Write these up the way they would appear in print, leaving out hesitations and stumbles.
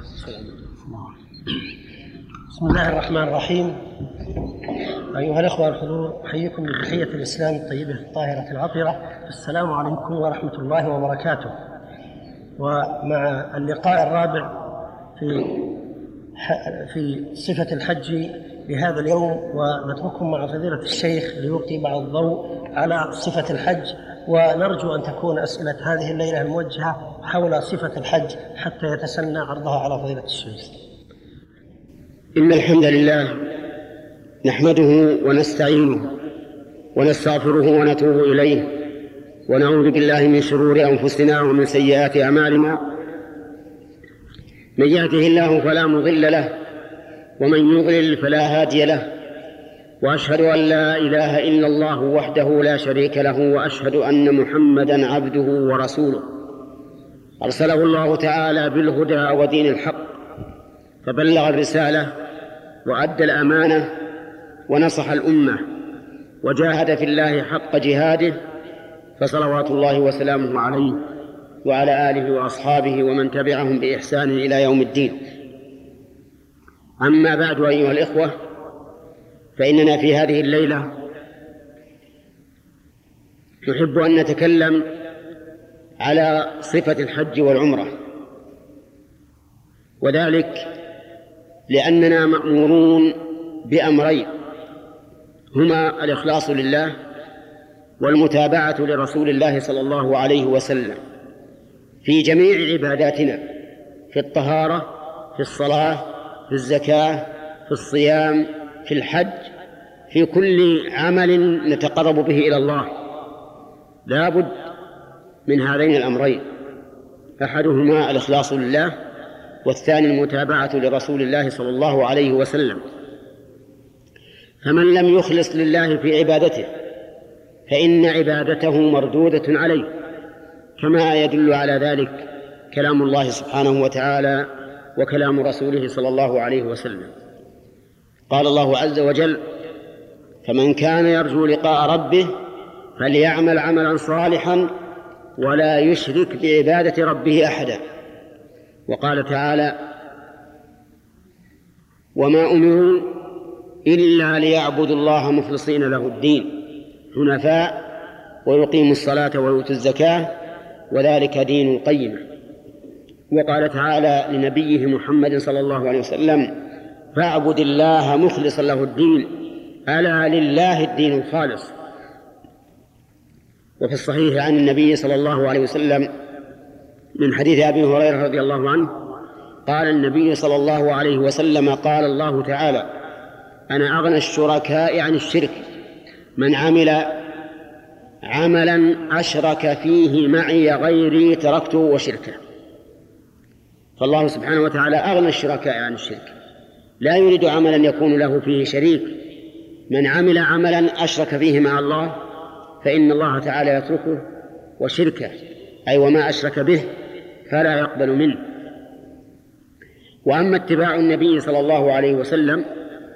بسم الله الرحمن الرحيم. أيها الأخوة الحضور، أحييكم بتحية الإسلام الطيبة الطاهرة العطرة. السلام عليكم ورحمة الله وبركاته. ومع اللقاء الرابع في صفة الحج لهذا اليوم، ونترككم مع فضيلة الشيخ ليلقي بعض الضوء على صفة الحج، ونرجو أن تكون أسئلة هذه الليلة الموجهة حول صفة الحج حتى يتسنى عرضها على فضيلة الشيخ. إن الحمد لله نحمده ونستعينه ونستغفره ونتوب إليه، ونعوذ بالله من شرور أنفسنا ومن سيئات أعمالنا. من يهده الله فلا مضل له، ومن يضلل فلا هادي له، وأشهد أن لا إله إلا الله وحده لا شريك له، وأشهد أن محمدًا عبده ورسوله أرسله الله تعالى بالهدى ودين الحق، فبلغ الرسالة وأدى الأمانة ونصح الأمة وجاهد في الله حق جهاده، فصلوات الله وسلامه عليه وعلى آله وأصحابه ومن تبعهم بإحسان إلى يوم الدين. أما بعد، أيها الإخوة، فإننا في هذه الليلة نحب أن نتكلم على صفة الحج والعمرة، وذلك لأننا مأمورون بأمرين، هما الإخلاص لله والمتابعة لرسول الله صلى الله عليه وسلم في جميع عباداتنا، في الطهارة، في الصلاة، في الزكاة، في الصيام، في الحج، في كل عمل نتقرب به إلى الله لا بد من هذين الأمرين، أحدهما الإخلاص لله، والثاني المتابعة لرسول الله صلى الله عليه وسلم. فمن لم يخلص لله في عبادته فإن عبادته مردودة عليه، كما يدل على ذلك كلام الله سبحانه وتعالى وكلام رسوله صلى الله عليه وسلم. قال الله عز وجل: فمن كان يرجو لقاء ربه فليعمل عملا صالحا ولا يشرك بعبادة ربه أحدا. وقال تعالى: وما أمروا إلا ليعبدوا الله مخلصين له الدين حنفاء ويقيموا الصلاة ويؤتوا الزكاة وذلك دين القيمة. وقال تعالى لنبيه محمد صلى الله عليه وسلم: فاعبد الله مخلصا له الدين ألا لله الدين الخالص. وفي الصحيح عن النبي صلى الله عليه وسلم من حديث أبي هريرة رضي الله عنه قال النبي صلى الله عليه وسلم: قال الله تعالى: أنا أغنى الشركاء عن الشرك، من عمل عملا أشرك فيه معي غيري تركته وشركه. فالله سبحانه وتعالى أغنى الشركاء عن الشرك، لا يريد عملا يكون له فيه شريك. من عمل عملا أشرك فيه مع الله فإن الله تعالى يتركه وشركه، أي وما أشرك به فلا يقبل منه. وأما اتباع النبي صلى الله عليه وسلم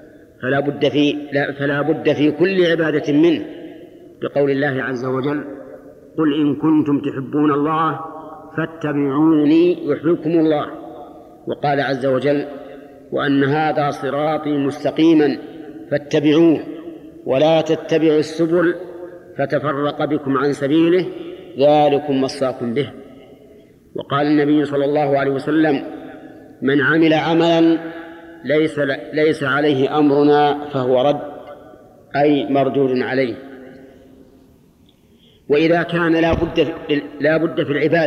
فلا بد في كل عبادة منه، بقول الله عز وجل: قل إن كنتم تحبون الله فاتبعوني يحببكم الله. وقال عز وجل: وأن هذا صراطي مستقيما فاتبعوه ولا تتبعوا السبل فتفرق بكم عن سبيله ذلكم وصاكم به. وقال النبي صلى الله عليه وسلم: من عمل عملا ليس عليه أمرنا فهو رد، أي مردود عليه. وإذا كان لا بد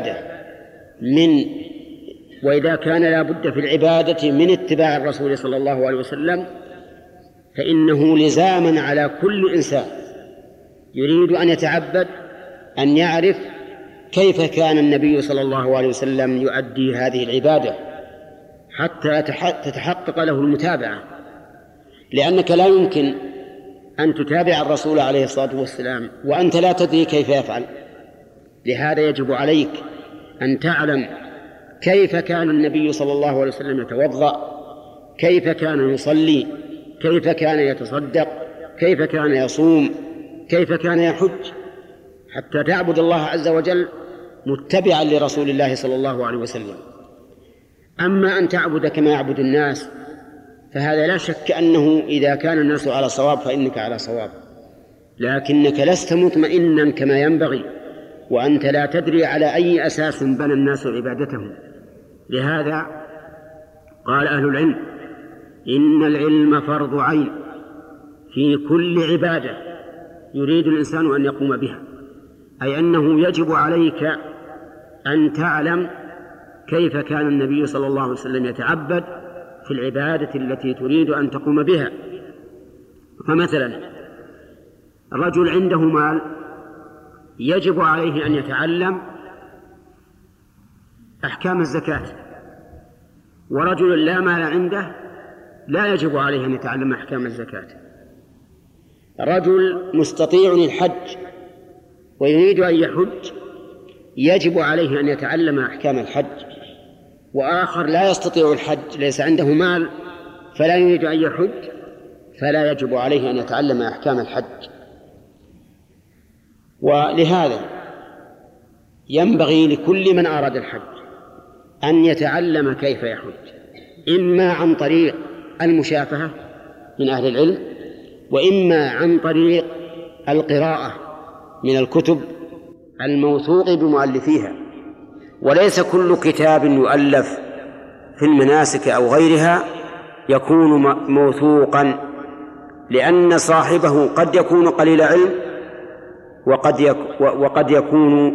في العبادة من اتباع الرسول صلى الله عليه وسلم، فإنه لزاما على كل إنسان يريد أن يتعبد أن يعرف كيف كان النبي صلى الله عليه وسلم يؤدي هذه العبادة حتى تتحقق له المتابعة، لأنك لا يمكن أن تتابع الرسول عليه الصلاة والسلام وأنت لا تدري كيف يفعل. لهذا يجب عليك أن تعلم كيف كان النبي صلى الله عليه وسلم يتوضأ، كيف كان يصلي، كيف كان يتصدق، كيف كان يصوم، كيف كان يحج، حتى تعبد الله عز وجل متبعا لرسول الله صلى الله عليه وسلم. أما أن تعبد كما يعبد الناس فهذا لا شك أنه إذا كان الناس على صواب فإنك على صواب، لكنك لست مطمئنا كما ينبغي، وأنت لا تدري على أي أساس بنى الناس عبادتهم. لهذا قال أهل العلم: إن العلم فرض عين في كل عبادة يريد الإنسان أن يقوم بها، أي أنه يجب عليك أن تعلم كيف كان النبي صلى الله عليه وسلم يتعبد في العبادة التي تريد أن تقوم بها. فمثلا الرجل عنده مال يجب عليه أن يتعلم أحكام الزكاة، ورجل لا مال عنده لا يجب عليه أن يتعلم أحكام الزكاة. رجل مستطيع للحج ويريد أن يحج يجب عليه أن يتعلم أحكام الحج، وآخر لا يستطيع الحج ليس عنده مال فلا يريد أن يحج فلا يجب عليه أن يتعلم أحكام الحج. ولهذا ينبغي لكل من أراد الحج أن يتعلم كيف يحج، إما عن طريق المشافهة من أهل العلم، وإما عن طريق القراءة من الكتب الموثوق بمؤلفيها. وليس كل كتاب يؤلف في المناسك أو غيرها يكون موثوقا، لأن صاحبه قد يكون قليل علم وقد يكون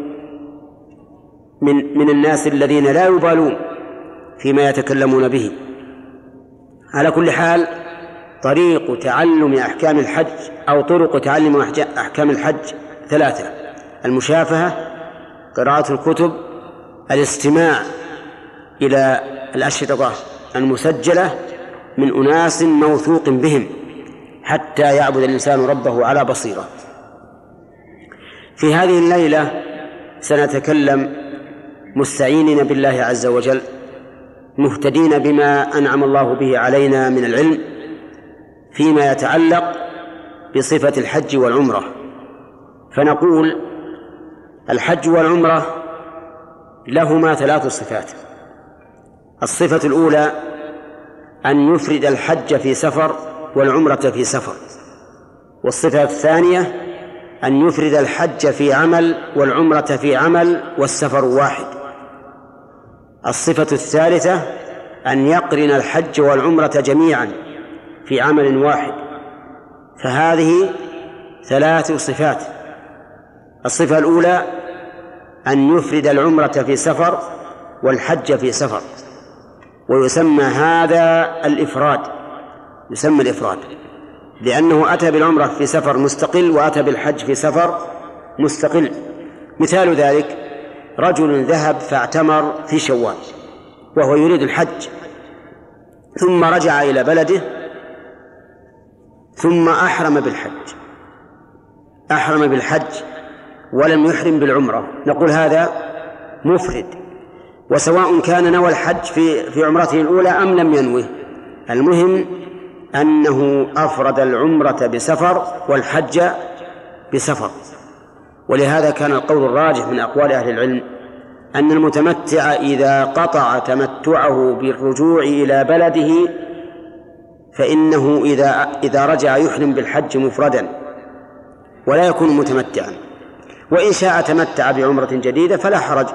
من الناس الذين لا يبالون فيما يتكلمون به. على كل حال طريق تعلم أحكام الحج أو طرق تعلم أحكام الحج ثلاثة: المشافهة، قراءة الكتب، الاستماع إلى الأشرطة المسجلة من أناس موثوق بهم حتى يعبد الإنسان ربه على بصيرة. في هذه الليلة سنتكلم مستعينين بالله عز وجل، مهتدين بما أنعم الله به علينا من العلم فيما يتعلق بصفة الحج والعمرة. فنقول: الحج والعمرة لهما ثلاث صفات. الصفة الأولى أن يفرد الحج في سفر والعمرة في سفر، والصفة الثانية أن يفرد الحج في عمل والعمرة في عمل والسفر واحد. الصفة الثالثة أن يقرن الحج والعمرة جميعا في عمل واحد. فهذه ثلاث صفات. الصفة الأولى أن يفرد العمرة في سفر والحج في سفر، ويسمى هذا الإفراد، يسمى الإفراد لأنه أتى بالعمرة في سفر مستقل وأتى بالحج في سفر مستقل. مثال ذلك: رجل ذهب فاعتمر في شوال وهو يريد الحج، ثم رجع إلى بلده ثم أحرم بالحج ولم يحرم بالعمرة، نقول هذا مفرد. وسواء كان نوى الحج في عمرته الأولى أم لم ينوه، المهم أنه أفرد العمرة بسفر والحج بسفر. ولهذا كان القول الراجح من أقوال أهل العلم أن المتمتع إذا قطع تمتعه بالرجوع إلى بلده فإنه إذا رجع يحرم بالحج مفردا ولا يكون متمتعا، وإن شاء تمتع بعمرة جديدة فلا حرج.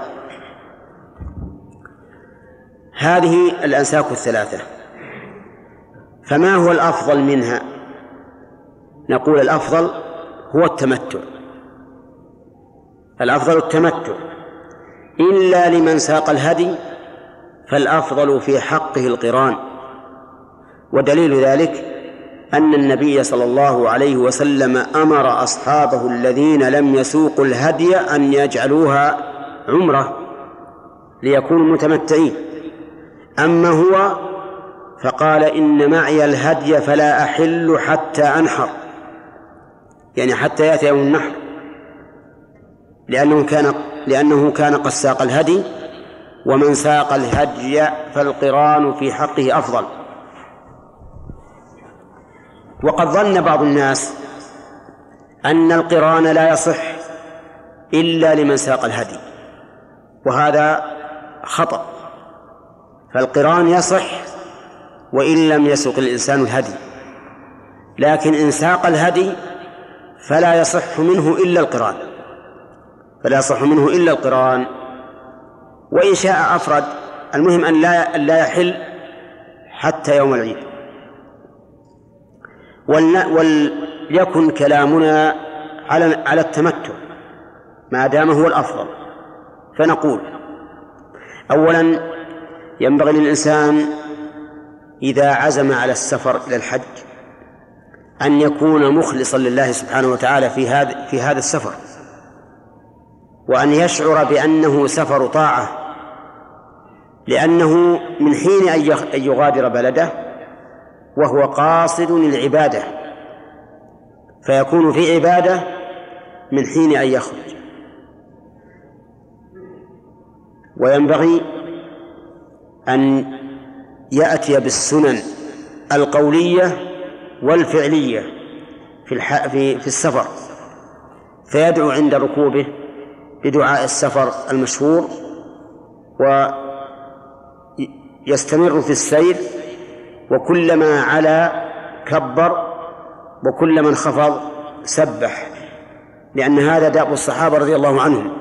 هذه الأنساك الثلاثة، فما هو الأفضل منها؟ نقول الأفضل هو التمتع، الأفضل التمتع، إلا لمن ساق الهدي فالأفضل في حقه القران. ودليل ذلك أن النبي صلى الله عليه وسلم أمر أصحابه الذين لم يسوقوا الهدي أن يجعلوها عمرة ليكونوا متمتعين. أما هو فقال: إن معي الهدي فلا أحل حتى أنحر، يعني حتى يأتي يوم النحر، لأنه كان قد ساق الهدي، ومن ساق الهدي فالقران في حقه أفضل. وقد ظن بعض الناس أن القران لا يصح إلا لمن ساق الهدي، وهذا خطأ. فالقران يصح وإن لم يسق الإنسان الهدي، لكن إن ساق الهدي فلا يصح منه إلا القران، وإن شاء أفرد، المهم أن لا يحل حتى يوم العيد. وليكن كلامنا على التمتع ما دام هو الأفضل. فنقول: أولا، ينبغي للإنسان إذا عزم على السفر إلى الحج أن يكون مخلصا لله سبحانه وتعالى في هذا السفر، وأن يشعر بأنه سفر طاعة، لأنه من حين أن يغادر بلده وهو قاصد للعبادة، فيكون في عبادة من حين أن يخرج. وينبغي أن يأتي بالسنن القولية والفعلية في السفر، فيدعو عند ركوبه بدعاء السفر المشهور، ويستمر في السير، وكلما علا كبر، وكلما انخفض سبح، لأن هذا دأب الصحابة رضي الله عنهم.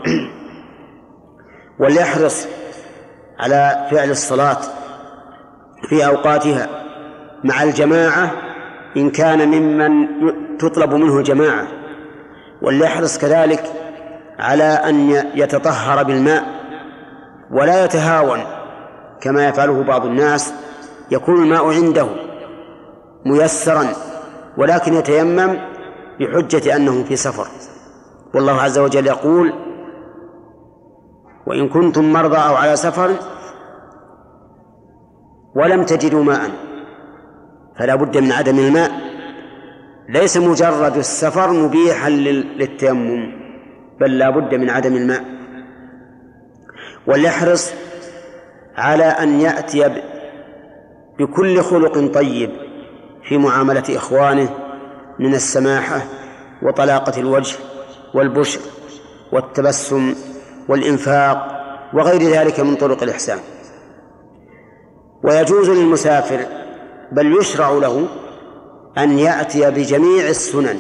وليحرص على فعل الصلاة في أوقاتها مع الجماعة إن كان ممن تطلب منه الجماعة، وليحرص كذلك على أن يتطهر بالماء ولا يتهاون كما يفعله بعض الناس، يكون الماء عنده ميسرا ولكن يتيمم بحجة أنه في سفر. والله عز وجل يقول: وإن كنتم مرضى أو على سفر ولم تجدوا ماء فلا بد من عدم الماء. ليس مجرد السفر مبيحا للتيمم، بل لا بد من عدم الماء. وليحرص على أن يأتي بكل خلق طيب في معاملة إخوانه من السماحة وطلاقة الوجه والبشر والتبسم والإنفاق وغير ذلك من طرق الإحسان. ويجوز للمسافر، بل يشرع له، أن يأتي بجميع السنن،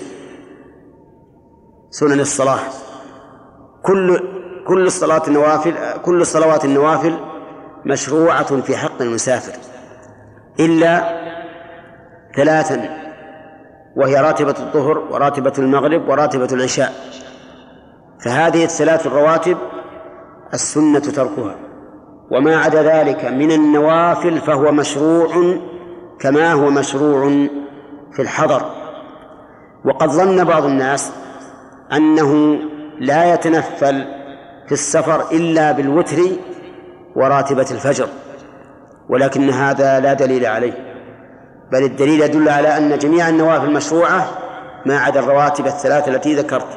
سنن الصلاة، كل الصلوات النوافل مشروعة في حق المسافر إلا 3، وهي راتبة الظهر وراتبة المغرب وراتبة العشاء، فهذه 3 الرواتب السنة تركها، وما عدا ذلك من النوافل فهو مشروع كما هو مشروع في الحضر. وقد ظن بعض الناس أنه لا يتنفل في السفر إلا بالوتر وراتبة الفجر، ولكن هذا لا دليل عليه، بل الدليل يدل على أن جميع النوافل مشروعة ما عدا الرواتب 3 التي ذكرت.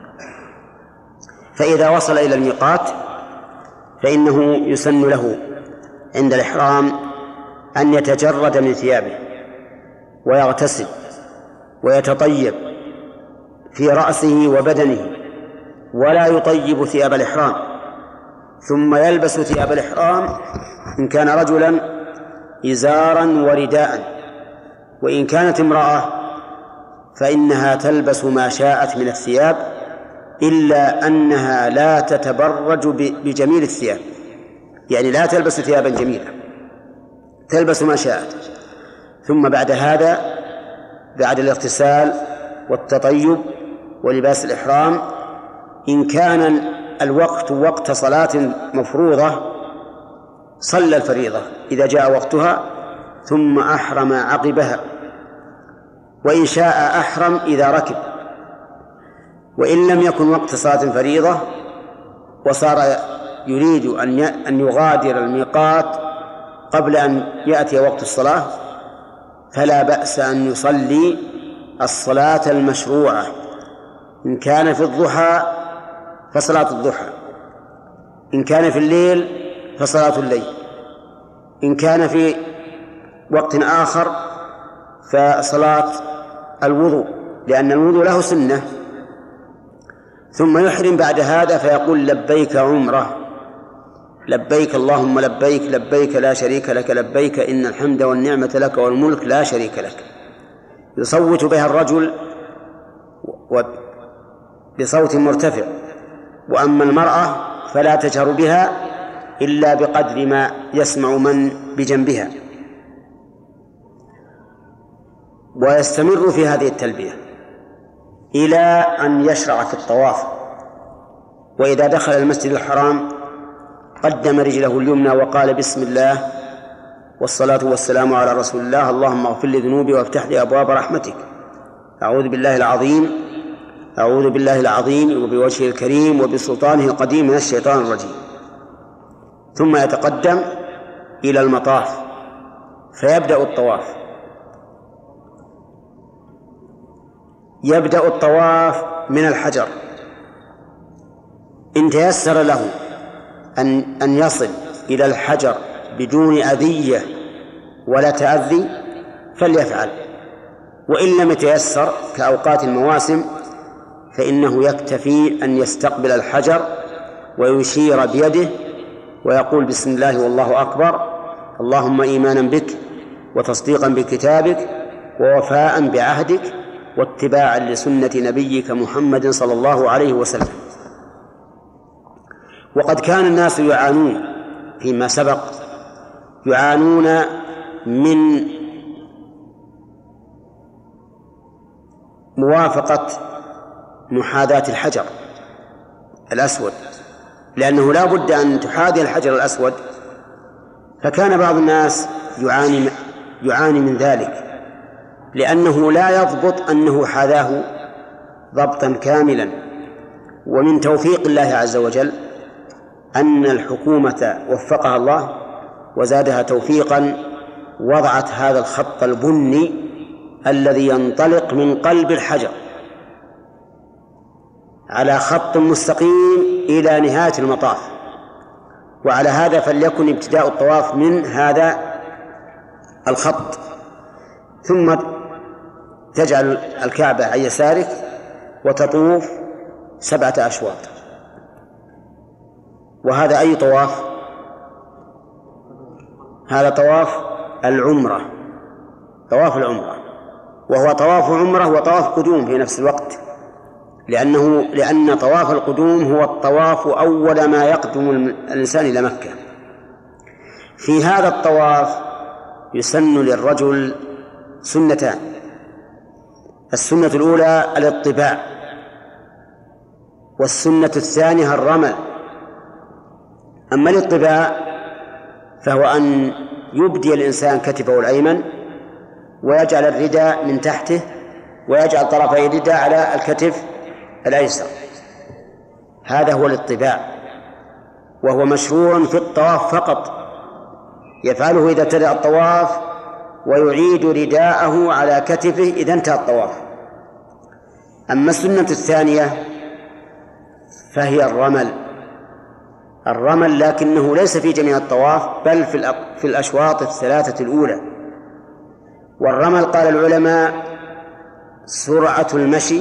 فإذا وصل إلى الميقات فإنه يسن له عند الإحرام أن يتجرد من ثيابه ويغتسل ويتطيب في رأسه وبدنه، ولا يطيب ثياب الإحرام، ثم يلبس ثياب الإحرام إن كان رجلا إزارا ورداء، وإن كانت امرأة فإنها تلبس ما شاءت من الثياب، إلا أنها لا تتبرج بجميل الثياب، يعني لا تلبس ثيابا جميلة، تلبس ما شاءت. ثم بعد هذا، بعد الاغتسال والتطيب ولباس الإحرام، إن كان الوقت وقت صلاة مفروضة صلى الفريضة إذا جاء وقتها ثم أحرم عقبها، وإن شاء أحرم إذا ركب. وإن لم يكن وقت صلاة فريضة وصار يريد أن يغادر الميقات قبل أن يأتي وقت الصلاة، فلا بأس أن يصلي الصلاة المشروعة، إن كان في الضحى فصلاة الضحى، إن كان في الليل فصلاة الليل، إن كان في وقت آخر فصلاة الوضوء، لأن الوضوء له سنة. ثم يحرم بعد هذا فيقول: لبيك عمرة، لبيك اللهم لبيك لبيك لا شريك لك لبيك إن الحمد والنعمة لك والملك لا شريك لك، يصوت بها الرجل بصوت مرتفع. وأما المرأة فلا تجهر بها إلا بقدر ما يسمع من بجنبها. ويستمر في هذه التلبية إلى أن يشرع في الطواف. وإذا دخل المسجد الحرام قدم رجله اليمنى وقال بسم الله والصلاة والسلام على رسول الله، اللهم اغفر لي ذنوبي وافتح لي أبواب رحمتك، أعوذ بالله العظيم أعوذ بالله العظيم وبوجهه الكريم وبسلطانه القديم من الشيطان الرجيم. ثم يتقدم إلى المطاف فيبدأ الطواف. يبدأ الطواف من الحجر، إن تيسر له أن يصل إلى الحجر بدون أذية ولا تأذي فليفعل، وإن لم يتيسر كأوقات المواسم فإنه يكتفي أن يستقبل الحجر ويشير بيده ويقول بسم الله والله أكبر، اللهم إيمانا بك وتصديقا بكتابك ووفاء بعهدك واتباعا لسنة نبيك محمد صلى الله عليه وسلم. وقد كان الناس يعانون فيما سبق، يعانون من موافقة محاذاة الحجر الأسود، لأنه لا بد أن تحاذي الحجر الأسود، فكان بعض الناس يعاني من ذلك، لأنه لا يضبط أنه حاذاه ضبطا كاملا. ومن توفيق الله عز وجل أن الحكومة وفقها الله وزادها توفيقا وضعت هذا الخط البني الذي ينطلق من قلب الحجر على خط مستقيم إلى نهاية المطاف. وعلى هذا فليكن ابتداء الطواف من هذا الخط، ثم تجعل الكعبة عن يسارك وتطوف 7 أشواط. وهذا أي طواف؟ هذا طواف العمرة، طواف العمرة، وهو طواف عمرة وطواف قدوم في نفس الوقت، لأن طواف القدوم هو الطواف أول ما يقدم الإنسان إلى مكة. في هذا الطواف يسن للرجل سنتان: السنة الأولى الاطباع، والسنة الثانية الرمل. أما الاطباع فهو أن يبدي الإنسان كتفه الأيمن ويجعل الرداء من تحته ويجعل طرفي الرداء على الكتف الأيسر، هذا هو الاطباع، وهو مشروع في الطواف فقط، يفعله إذا ابتدأ الطواف ويعيد رداءه على كتفه إذا انتهى الطواف. أما السنة الثانية فهي الرمل، لكنه ليس في جميع الطواف بل في الأشواط 3 الأولى. والرمل قال العلماء سرعة المشي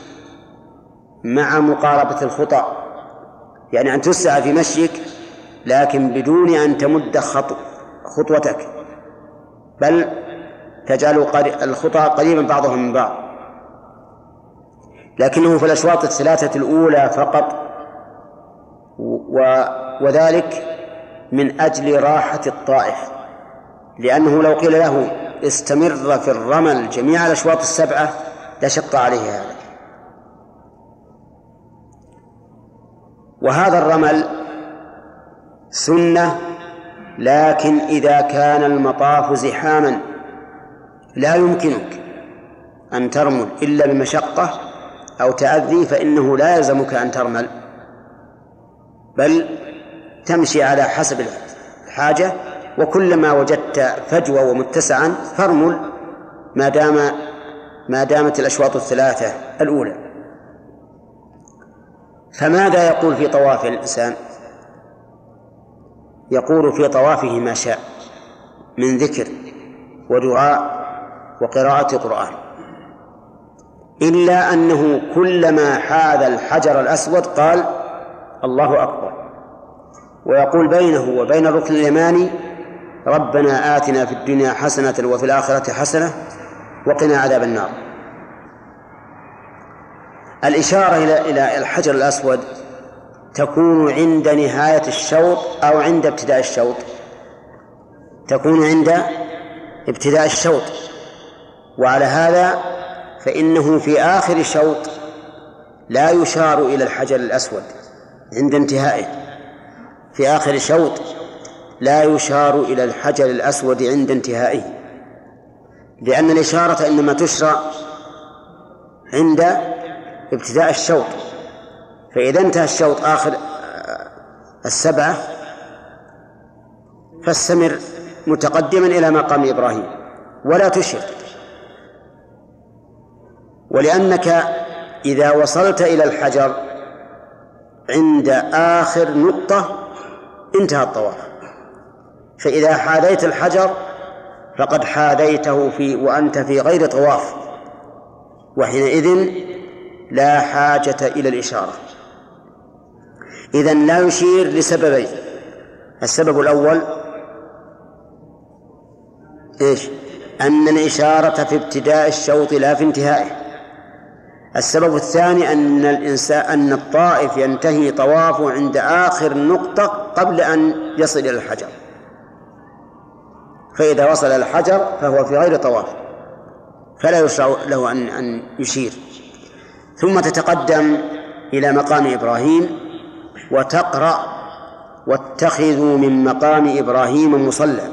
مع مقاربة الخطى، يعني أن تسرع في مشيك لكن بدون أن تمد خطوتك، بل تجعل الخطى قريبا بعضهم من بعض، لكنه في الأشواط 3 الأولى فقط، وذلك من أجل راحة الطائف، لأنه لو قيل له استمر في الرمل جميع الأشواط 7 لشق عليه هذا. وهذا الرمل سنة، لكن إذا كان المطاف زحاما لا يمكنك أن ترمل إلا بمشقة أو تأذي فإنه لا يلزمك أن ترمل، بل تمشي على حسب الحاجة، وكلما وجدت فجوة ومتسعا فارمل ما دامت الأشواط 3 الأولى. فماذا يقول في طواف الإنسان؟ يقول في طوافه ما شاء من ذكر ودعاء وقراءة قرآن، إلا أنه كلما حاذ الحجر الأسود قال الله أكبر، ويقول بينه وبين الركن اليماني ربنا آتنا في الدنيا حسنة وفي الآخرة حسنة وقنا عذاب النار. الإشارة إلى الحجر الأسود تكون عند نهاية الشوط أو عند ابتداء الشوط؟ تكون عند ابتداء الشوط، وعلى هذا فإنه في آخر الشوط لا يشار إلى الحجر الأسود عند انتهائه. في آخر الشوط لا يشار إلى الحجر الأسود عند انتهائه، لأن الإشارة إنما تشرع عند ابتداء الشوط. فإذا انتهى الشوط آخر 7 فاستمر متقدما إلى مقام إبراهيم ولا تشر، ولأنك إذا وصلت إلى الحجر عند آخر نقطة انتهى الطواف. فإذا حاذيت الحجر فقد حاذيته وأنت في غير طواف، وحينئذ لا حاجة إلى الإشارة. إذن لا يشير لسببين: السبب الأول إيش؟ أن الإشارة في ابتداء الشوط لا في انتهائه. السبب الثاني أن الطائف ينتهي طوافه عند آخر نقطة قبل أن يصل إلى الحجر، فإذا وصل إلى الحجر فهو في غير طواف فلا يشرع له أن يشير. ثم تتقدم إلى مقام إبراهيم وتقرأ: واتخذوا من مقام إبراهيم مصلى،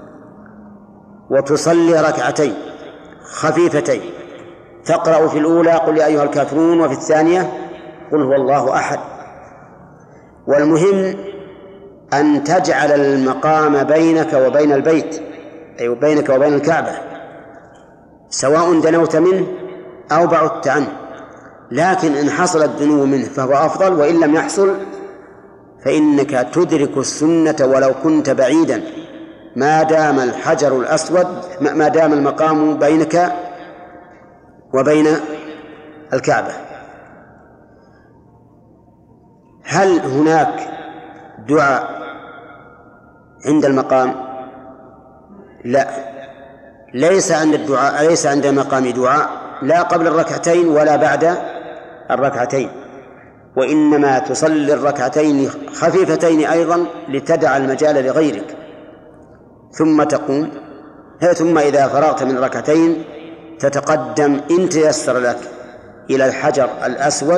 وتصلي ركعتين خفيفتين، تقرأ في الأولى قل يا أيها الكافرون، وفي الثانية قل هو الله أحد. والمهم أن تجعل المقام بينك وبين البيت، أي بينك وبين الكعبة، سواء دنوت منه أو بعدت عنه. لكن إن حصل الدنو منه فهو أفضل، وإن لم يحصل فإنك تدرك السنة ولو كنت بعيدا، ما دام الحجر الأسود، ما دام المقام بينك وبين الكعبة. هل هناك دعاء عند المقام؟ لا، ليس عند المقام دعاء، لا قبل الركعتين ولا بعد الركعتين، وإنما تصلي الركعتين خفيفتين أيضا لتدع المجال لغيرك، ثم تقوم. ثم إذا فرغت من الركعتين تتقدم إن تيسر لك إلى الحجر الأسود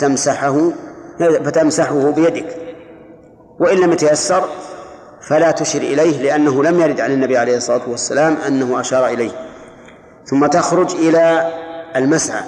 فتمسحه بيدك، وإن لم يتيسر فلا تشر إليه، لأنه لم يرد عن النبي عليه الصلاة والسلام أنه أشار إليه. ثم تخرج إلى المسعى.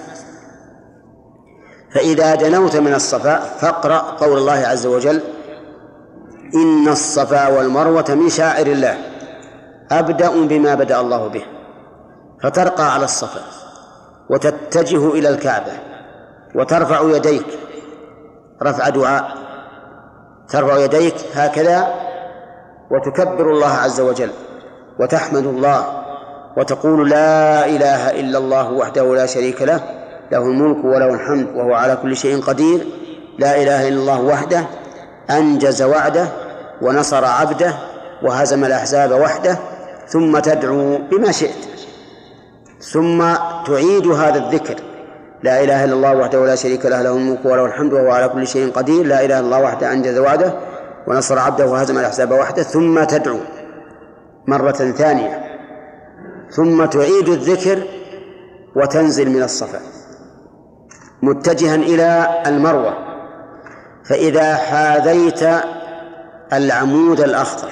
فإذا دنوت من الصفا فاقرأ قول الله عز وجل: إن الصفا والمروة من شعائر الله أبدأ بما بدأ الله به. فترقى على الصفا وتتجه إلى الكعبة وترفع يديك رفع دعاء، ترفع يديك هكذا وتكبر الله عز وجل وتحمد الله وتقول: لا إله إلا الله وحده لا شريك له، له الملك وله الحمد وهو على كل شيء قدير، لا إله إلا الله وحده أنجز وعده ونصر عبده وهزم الأحزاب وحده. ثم تدعو بما شئت، ثم تعيد هذا الذكر: لا إله إلا الله وحده لا شريك له، له الملك وله الحمد وهو على كل شيء قدير، لا إله إلا الله وحده أنجز وعده ونصر عبده وهزم الأحزاب وحده. ثم تدعو مرة ثانية، ثم تعيد الذكر وتنزل من الصفا متجها إلى المروة. فإذا حاذيت العمود الأخضر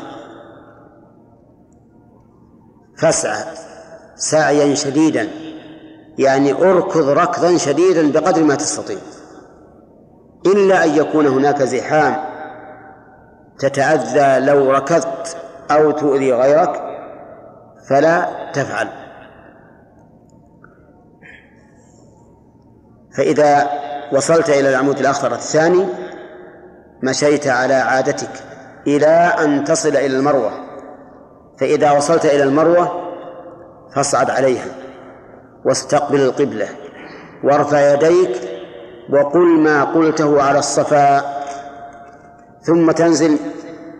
فاسعى سعيا شديدا، يعني أركض ركضا شديدا بقدر ما تستطيع، إلا أن يكون هناك زحام تتأذى لو ركضت أو تؤذي غيرك فلا تفعل. فإذا وصلت إلى العمود الأخضر الثاني مشيت على عادتك إلى أن تصل إلى المروة. فإذا وصلت إلى المروة فاصعد عليها واستقبل القبلة وارفع يديك وقل ما قلته على الصفا، ثم تنزل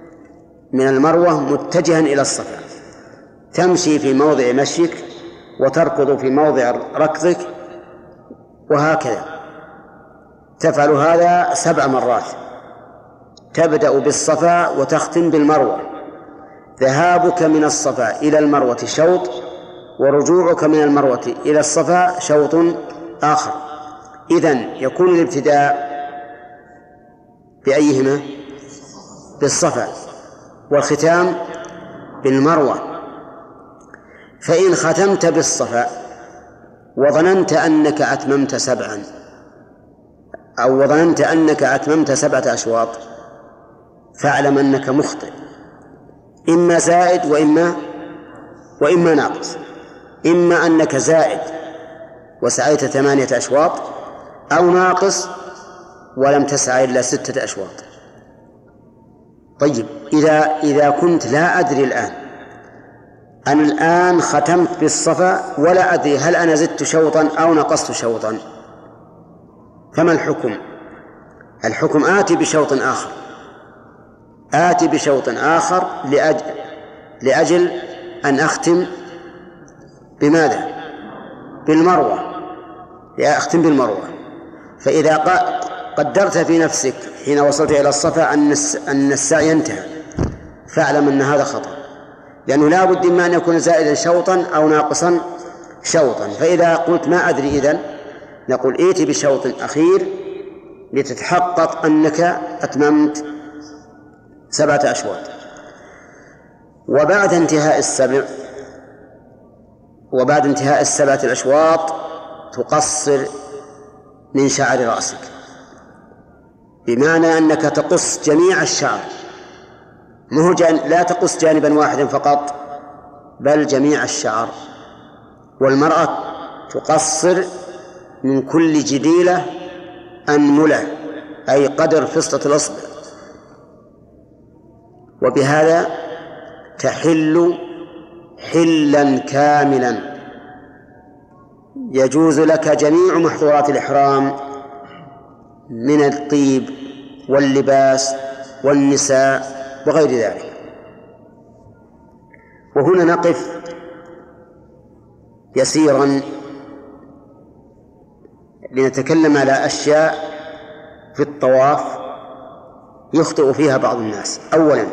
من المروة متجها إلى الصفا، تمشي في موضع مشيك وتركض في موضع ركضك، وهكذا تفعل هذا 7 مرات. تبدأ بالصفا وتختم بالمروة. ذهابك من الصفا إلى المروة شوط، ورجوعك من المروة إلى الصفا شوط آخر. إذن يكون الابتداء بأيهما؟ بالصفا، والختام بالمروة. فإن ختمت بالصفا وظننت أنك أتممت 7 أو وظننت أنك أتممت 7 أشواط، فاعلم أنك مخطئ، إما زائد وإما ناقص. إما أنك زائد وسعيت 8 أشواط، أو ناقص ولم تسعى إلا 6 أشواط. طيب، إذا كنت لا أدري الآن، أنا الآن ختمت بالصفا ولا أدري هل أنا زدت شوطا أو نقصت شوطا، فما الحكم؟ الحكم آتي بشوط آخر لأجل أن أختم بماذا؟ بالمروة، لأختم بالمروة. فإذا قدرت في نفسك حين وصلت إلى الصفا أن السعي انتهى، فاعلم أن هذا خطأ، لأنه لا بد إما أن يكون زائدا شوطا أو ناقصا شوطا. فإذا قلت ما أدري، إذن نقول ائت بشوط أخير لتتحقق أنك أتممت 7 أشواط. وبعد انتهاء 7 الأشواط تقصر من شعر رأسك، بمعنى أنك تقص جميع الشعر، لا تقص جانبا واحدا فقط، بل جميع الشعر. والمرأة تقصر من كل جديلة أنملة، أي قدر فسطة الأصبع، وبهذا تحل حلا كاملا، يجوز لك جميع محظورات الإحرام من الطيب واللباس والنساء وغير ذلك. وهنا نقف يسيرا لنتكلم على أشياء في الطواف يخطئ فيها بعض الناس. أولا،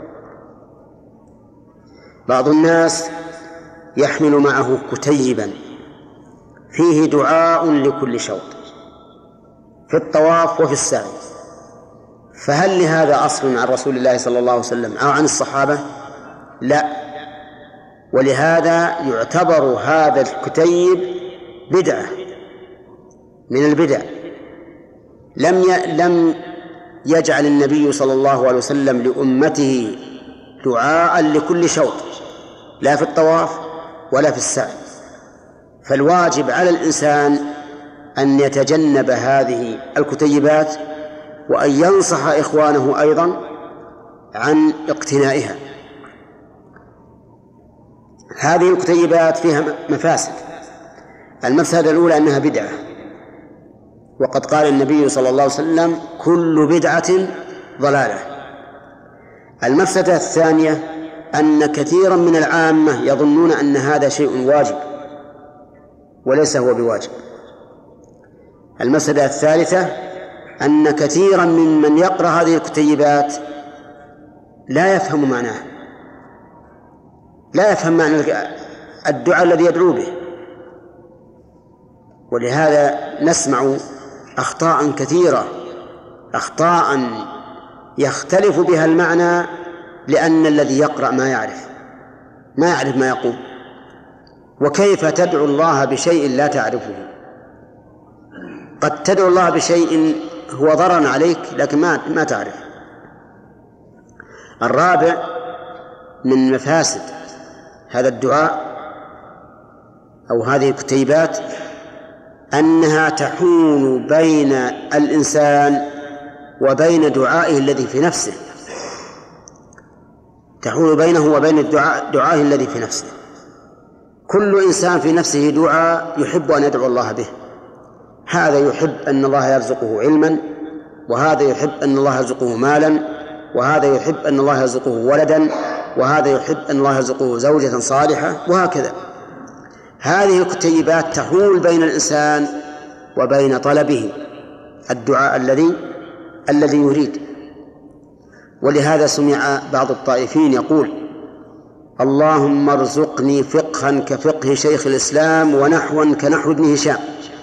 بعض الناس يحمل معه كتيبا فيه دعاء لكل شوط في الطواف وفي السعي، فهل لهذا أصل عن رسول الله صلى الله عليه وسلم أو عن الصحابة؟ لا. ولهذا يعتبر هذا الكتيب بدعة من البدع. لم يجعل النبي صلى الله عليه وسلم لأمته دعاء لكل شوط، لا في الطواف ولا في السعي. فالواجب على الإنسان أن يتجنب هذه الكتيبات، وأن ينصح إخوانه أيضا عن اقتنائها. هذه الكتيبات فيها مفاسد. المفسدة الأولى أنها بدعة، وقد قال النبي صلى الله عليه وسلم: كل بدعة ضلالة. المفسدة الثانية أن كثيرا من العامة يظنون أن هذا شيء واجب وليس هو بواجب. المفسدة الثالثة أن كثيرا ممن يقرأ هذه الكتيبات لا يفهم معناه، لا يفهم معنى الدعاء الذي يدعو به، ولهذا نسمع أخطاء كثيرة، أخطاء يختلف بها المعنى، لأن الذي يقرأ ما يعرف ما يقول. وكيف تدعو الله بشيء لا تعرفه؟ قد تدعو الله بشيء هو ضرر عليك لكن ما تعرف. الرابع من مفاسد هذا الدعاء أو هذه الكتيبات أنها تحول بين الإنسان وبين دعائه الذي في نفسه، تحول بينه وبين دعائه الذي في نفسه. كل إنسان في نفسه دعاء يحب أن يدعو الله به، هذا يحب أن الله يرزقه علما، وهذا يحب أن الله يرزقه مالا، وهذا يحب أن الله يرزقه ولدا، وهذا يحب أن الله يرزقه زوجة صالحة، وهكذا. هذه الكتيبات تحول بين الإنسان وبين طلبه الدعاء الذي يريد. ولهذا سمع بعض الطائفين يقول: اللهم ارزقني فقها كفقه شيخ الإسلام ونحوا كنحو ابن هشام.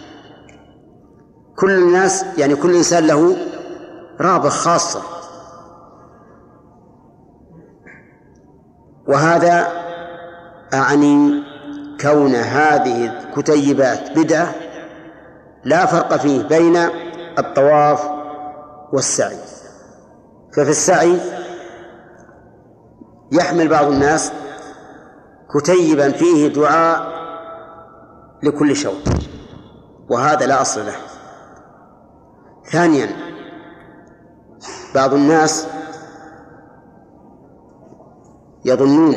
كل الناس يعني كل إنسان له رابط خاصة، وهذا أعني كون هذه الكتيبات بدعة لا فرق فيه بين الطواف والسعي. ففي السعي يحمل بعض الناس كتيبا فيه دعاء لكل شوط، وهذا لا أصل له. ثانيا، بعض الناس يظنون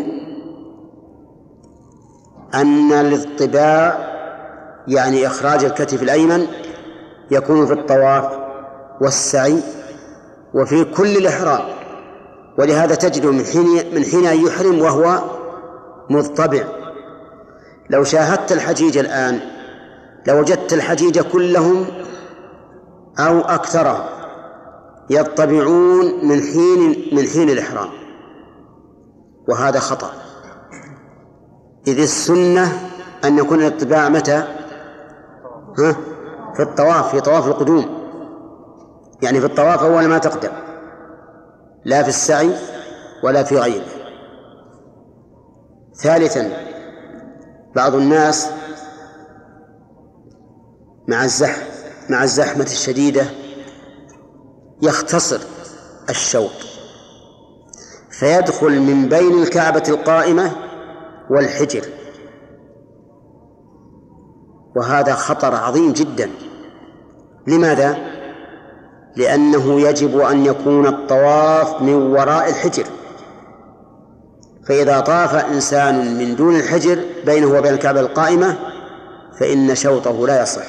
أن الاطباع يعني إخراج الكتف الأيمن يكون في الطواف والسعي وفي كل الإحرام، ولهذا تجد من حين أن يحرم وهو مضطبع. لو شاهدت الحجيج الآن لوجدت الحجيج كلهم أو أكثرهم يضطبعون من حين الإحرام، وهذا خطأ. إذ السنة أن يكون الاطباع متى؟ في الطواف، في طواف القدوم، يعني في الطواف أول ما تقدم، لا في السعي ولا في غيره. ثالثا، بعض الناس مع الزحمة الشديدة يختصر الشوط فيدخل من بين الكعبة القائمة والحجر، وهذا خطر عظيم جدا. لماذا؟ لأنه يجب أن يكون الطواف من وراء الحجر، فإذا طاف إنسان من دون الحجر بينه وبين الكعبة القائمة فإن شوطه لا يصح،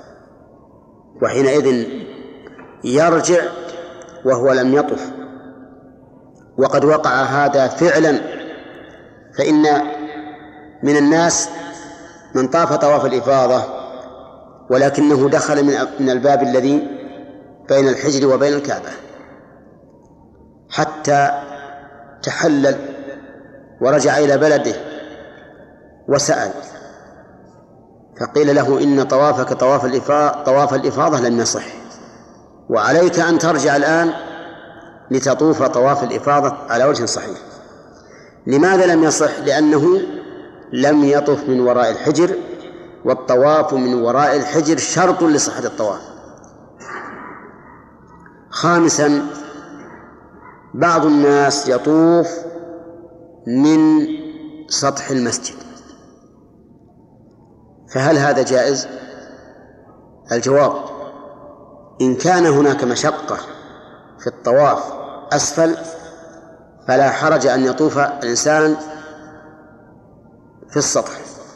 وحينئذ يرجع وهو لم يطف. وقد وقع هذا فعلا، فإن من الناس من طاف طواف الإفاضة ولكنه دخل من الباب الذي بين الحجر وبين الكعبة حتى تحلل ورجع إلى بلده وسأل، فقيل له: إن طوافك طواف الإفاضة لم يصح، وعليك أن ترجع الآن لتطوف طواف الإفاضة على وجه صحيح. لماذا لم يصح؟ لأنه لم يطف من وراء الحجر، والطواف من وراء الحجر شرط لصحة الطواف. خامسا، بعض الناس يطوف من سطح المسجد، فهل هذا جائز؟ الجواب: إن كان هناك مشقة في الطواف أسفل فلا حرج أن يطوف الإنسان في السطح،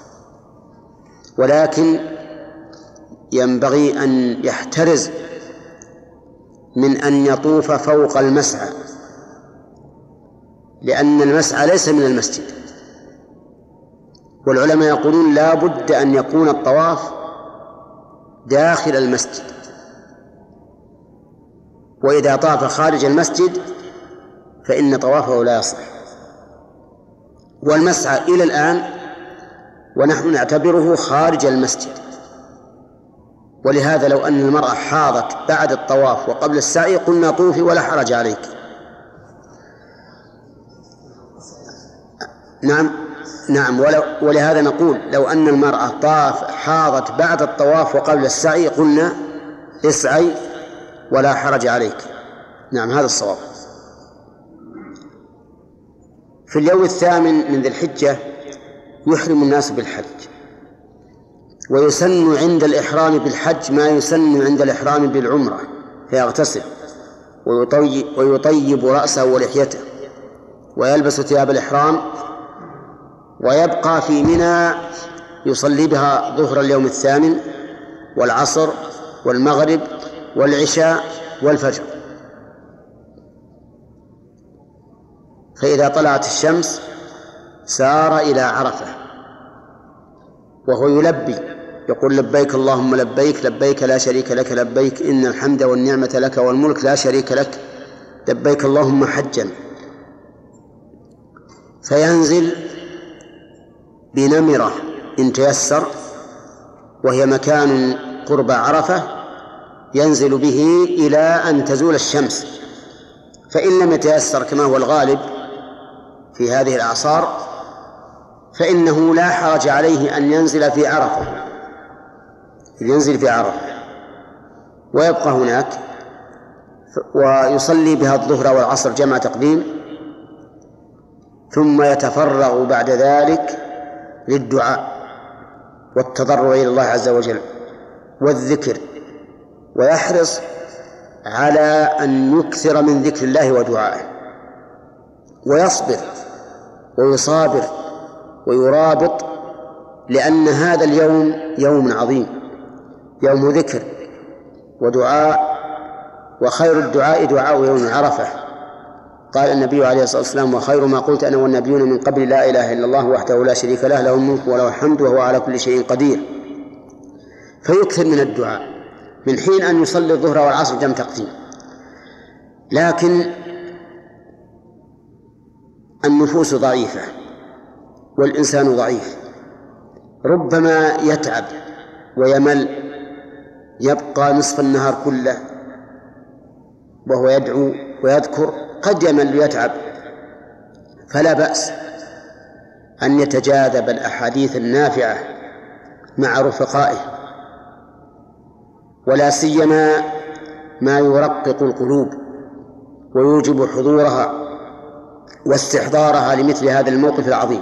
ولكن ينبغي أن يحترز من أن يطوف فوق المسعى، لأن المسعى ليس من المسجد، والعلماء يقولون لا بد أن يكون الطواف داخل المسجد، وإذا طاف خارج المسجد فإن طوافه لا يصح. والمسعى إلى الآن ونحن نعتبره خارج المسجد، ولهذا لو أن المرأة حاضت بعد الطواف وقبل السعي قلنا طوفي ولا حرج عليك. نعم ولهذا نقول لو أن المرأة حاضت بعد الطواف وقبل السعي قلنا اسعي ولا حرج عليك. نعم، هذا الصواب. في اليوم 8 من ذي الحجة يحرم الناس بالحج، ويسن عند الإحرام بالحج ما يسن عند الإحرام بالعمرة، فيغتسل ويطيب رأسه ولحيته ويلبس ثياب الإحرام، ويبقى في منى يصلي بها ظهر اليوم 8 والعصر والمغرب والعشاء والفجر. فإذا طلعت الشمس سار إلى عرفة وهو يلبي، يقول لبيك اللهم لبيك، لبيك لا شريك لك لبيك، إن الحمد والنعمة لك والملك لا شريك لك، لبيك اللهم حجا. فينزل بنمرة إن تيسر، وهي مكان قرب عرفة، ينزل به إلى أن تزول الشمس. فإن لم يتيسر كما هو الغالب في هذه الأعصار فإنه لا حرج عليه أن ينزل في عرفة، ويبقى هناك ويصلي بها الظهر والعصر جمع تقديم، ثم يتفرغ بعد ذلك للدعاء والتضرع إلى الله عز وجل والذكر، ويحرص على أن يكثر من ذكر الله ودعائه، ويصبر ويصابر ويرابط، لأن هذا اليوم يوم عظيم، يوم ذكر ودعاء، وخير الدعاء دعاء يوم عرفة. قال النبي عليه الصلاة والسلام: وخير ما قلت أنا والنبيون من قبل لا إله إلا الله وحده لا شريك له، له الملك وله الحمد وهو على كل شيء قدير. فيكثر من الدعاء من حين أن يصلي الظهر والعصر جمع تقديم. لكن النفوس ضعيفة والإنسان ضعيف، ربما يتعب ويمل، يبقى نصف النهار كله وهو يدعو ويذكر، قد يمل ويتعب، فلا بأس أن يتجاذب الأحاديث النافعة مع رفقائه، ولا سيما ما يرقق القلوب ويوجب حضورها واستحضارها لمثل هذا الموقف العظيم.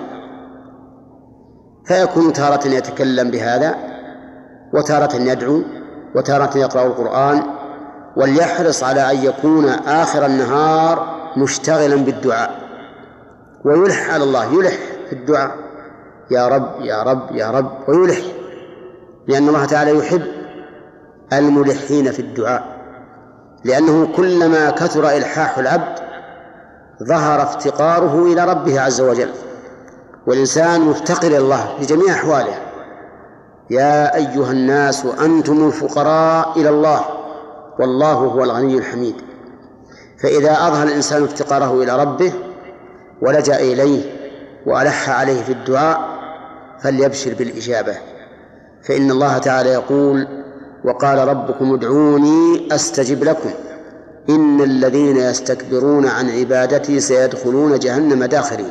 فيكون تارة يتكلم بهذا، وتارة يدعو، وتارة يقرأ القرآن، وليحرص على أن يكون آخر النهار مشتغلا بالدعاء، ويلح على الله، يلح في الدعاء: يا رب يا رب يا رب، ويلح، لأن الله تعالى يحب الملحين في الدعاء، لأنه كلما كثر إلحاح العبد ظهر افتقاره إلى ربه عز وجل، والإنسان مفتقر إلى الله في جميع أحواله. يا أيها الناس أنتم الفقراء إلى الله والله هو الغني الحميد. فإذا أظهر الإنسان افتقاره إلى ربه ولجأ إليه وألح عليه في الدعاء فليبشر بالإجابة، فإن الله تعالى يقول: وقال ربكم ادعوني أستجب لكم إن الذين يستكبرون عن عبادتي سيدخلون جهنم داخرين.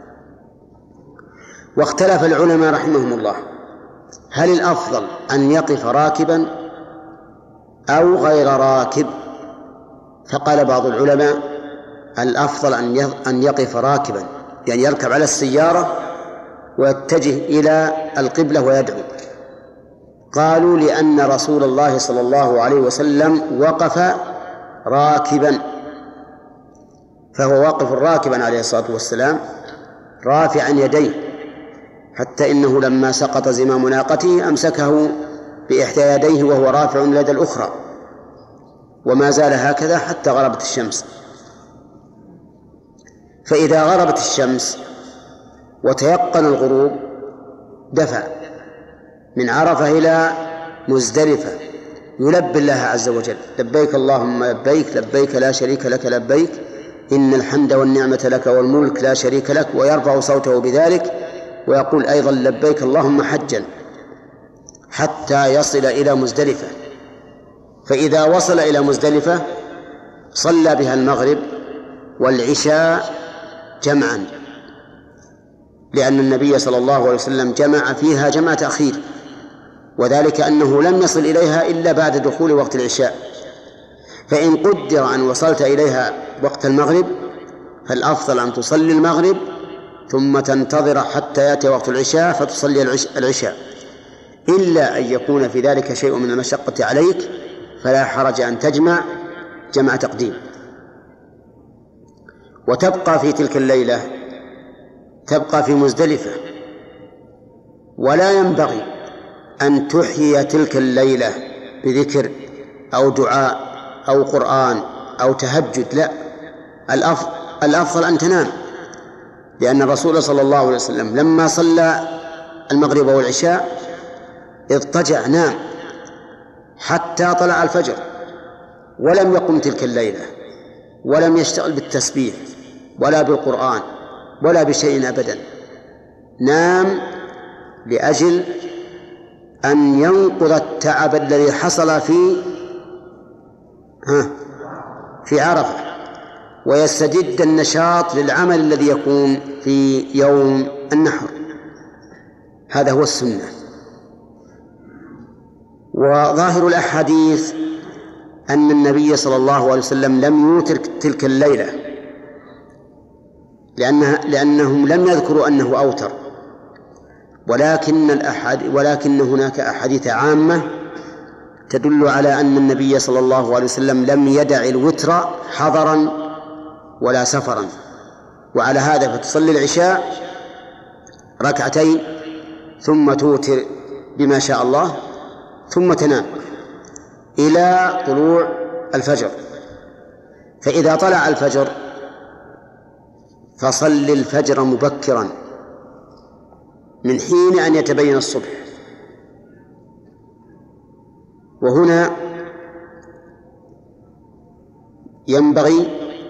واختلف العلماء رحمهم الله هل الأفضل أن يقف راكبا أو غير راكب؟ فقال بعض العلماء: الأفضل أن يقف راكبا، يعني يركب على السيارة ويتجه إلى القبلة ويدعو. قالوا: لأن رسول الله صلى الله عليه وسلم وقف راكبا، فهو واقف راكبا عليه الصلاة والسلام رافعا يديه، حتى إنه لما سقط زمام ناقته أمسكه بإحدى يديه وهو رافع اليد الأخرى، وما زال هكذا حتى غربت الشمس. فإذا غربت الشمس وتيقن الغروب دفع من عرفة إلى مزدلفة يلبي الله عز وجل: لبيك اللهم لبيك، لبيك لا شريك لك لبيك، إن الحمد والنعمة لك والملك لا شريك لك، ويرفع صوته بذلك ويقول أيضا: لبيك اللهم حجا، حتى يصل إلى مزدلفة. فإذا وصل إلى مزدلفة صلى بها المغرب والعشاء جمعا، لأن النبي صلى الله عليه وسلم جمع فيها جمع تأخير، وذلك أنه لم يصل إليها إلا بعد دخول وقت العشاء. فإن قدر أن وصلت إليها وقت المغرب فالأفضل أن تصلي المغرب ثم تنتظر حتى يأتي وقت العشاء فتصلي العشاء، إلا أن يكون في ذلك شيء من المشقة عليك فلا حرج أن تجمع جمع تقديم. وتبقى في تلك الليلة، تبقى في مزدلفة، ولا ينبغي أن تحيي تلك الليلة بذكر أو دعاء أو قرآن أو تهجد، لا، الأفضل أن تنام لأن الرسول صلى الله عليه وسلم لما صلى المغرب والعشاء اضطجع نام حتى طلع الفجر، ولم يقم تلك الليلة، ولم يشتغل بالتسبيح ولا بالقرآن ولا بشيء أبدا، نام لأجل أن ينقض التعب الذي حصل في عرفة، ويستجد النشاط للعمل الذي يكون في يوم النحر. هذا هو السنة. وظاهر الأحاديث أن النبي صلى الله عليه وسلم لم يوتر تلك الليلة، لأنهم لم يذكروا أنه أوتر، ولكن هناك أحاديث عامة تدل على أن النبي صلى الله عليه وسلم لم يدع الوتر حضرا ولا سفرا. وعلى هذا فتصلي العشاء ركعتين ثم توتر بما شاء الله ثم تنام إلى طلوع الفجر. فإذا طلع الفجر فصل الفجر مبكرا من حين أن يتبين الصبح. وهنا ينبغي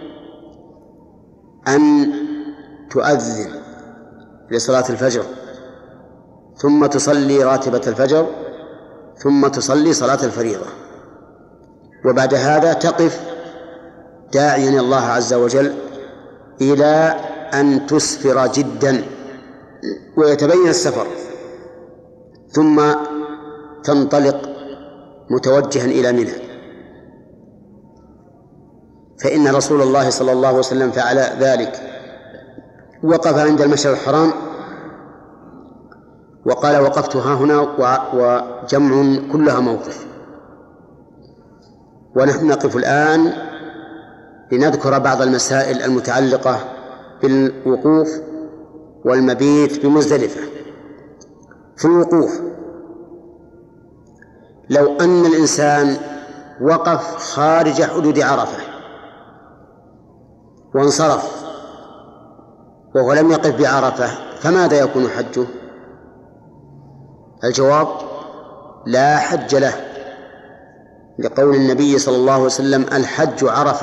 أن تؤذن لصلاة الفجر، ثم تصلي راتبة الفجر، ثم تصلي صلاة الفريضة، وبعد هذا تقف داعيا الله عز وجل إلى أن تسفر جدا ويتبين السفر، ثم تنطلق متوجها إلى منى. فإن رسول الله صلى الله عليه وسلم فعل ذلك، وقف عند المشعر الحرام وقال وقفت ها هنا، وجمع كلها موقف. ونحن نقف الآن لنذكر بعض المسائل المتعلقة بالوقوف والمبيت بمزدلفة. في الوقوف، لو أن الإنسان وقف خارج حدود عرفة وانصرف وهو لم يقف بعرفة، فماذا يكون حجه؟ الجواب: لا حج له، لقول النبي صلى الله عليه وسلم: الحج عرفة.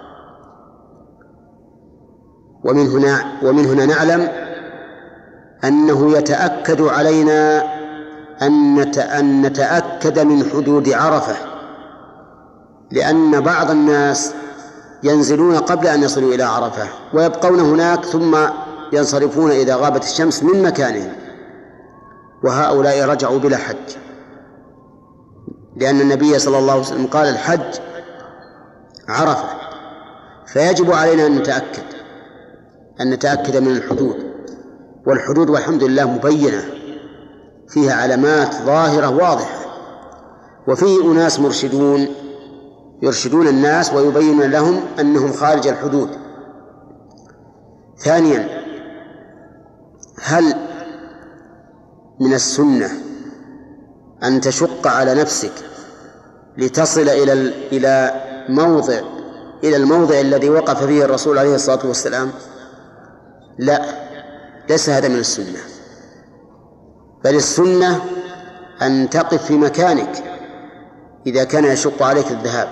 ومن هنا نعلم أنه يتأكد علينا أن نتأكد من حدود عرفة، لأن بعض الناس ينزلون قبل أن يصلوا إلى عرفة ويبقون هناك ثم ينصرفون إذا غابت الشمس من مكانهم، وهؤلاء رجعوا بلا حج، لأن النبي صلى الله عليه وسلم قال: الحج عرفة. فيجب علينا أن نتأكد من الحدود، والحدود والحمد لله مبينة، فيها علامات ظاهرة واضحة، وفيه أناس مرشدون يرشدون الناس ويبين لهم أنهم خارج الحدود. ثانيا، هل من السنة أن تشق على نفسك لتصل إلى الموضع الذي وقف فيه الرسول عليه الصلاة والسلام؟ لا، ليس هذا من السنة، بل السنة أن تقف في مكانك إذا كان يشق عليك الذهاب،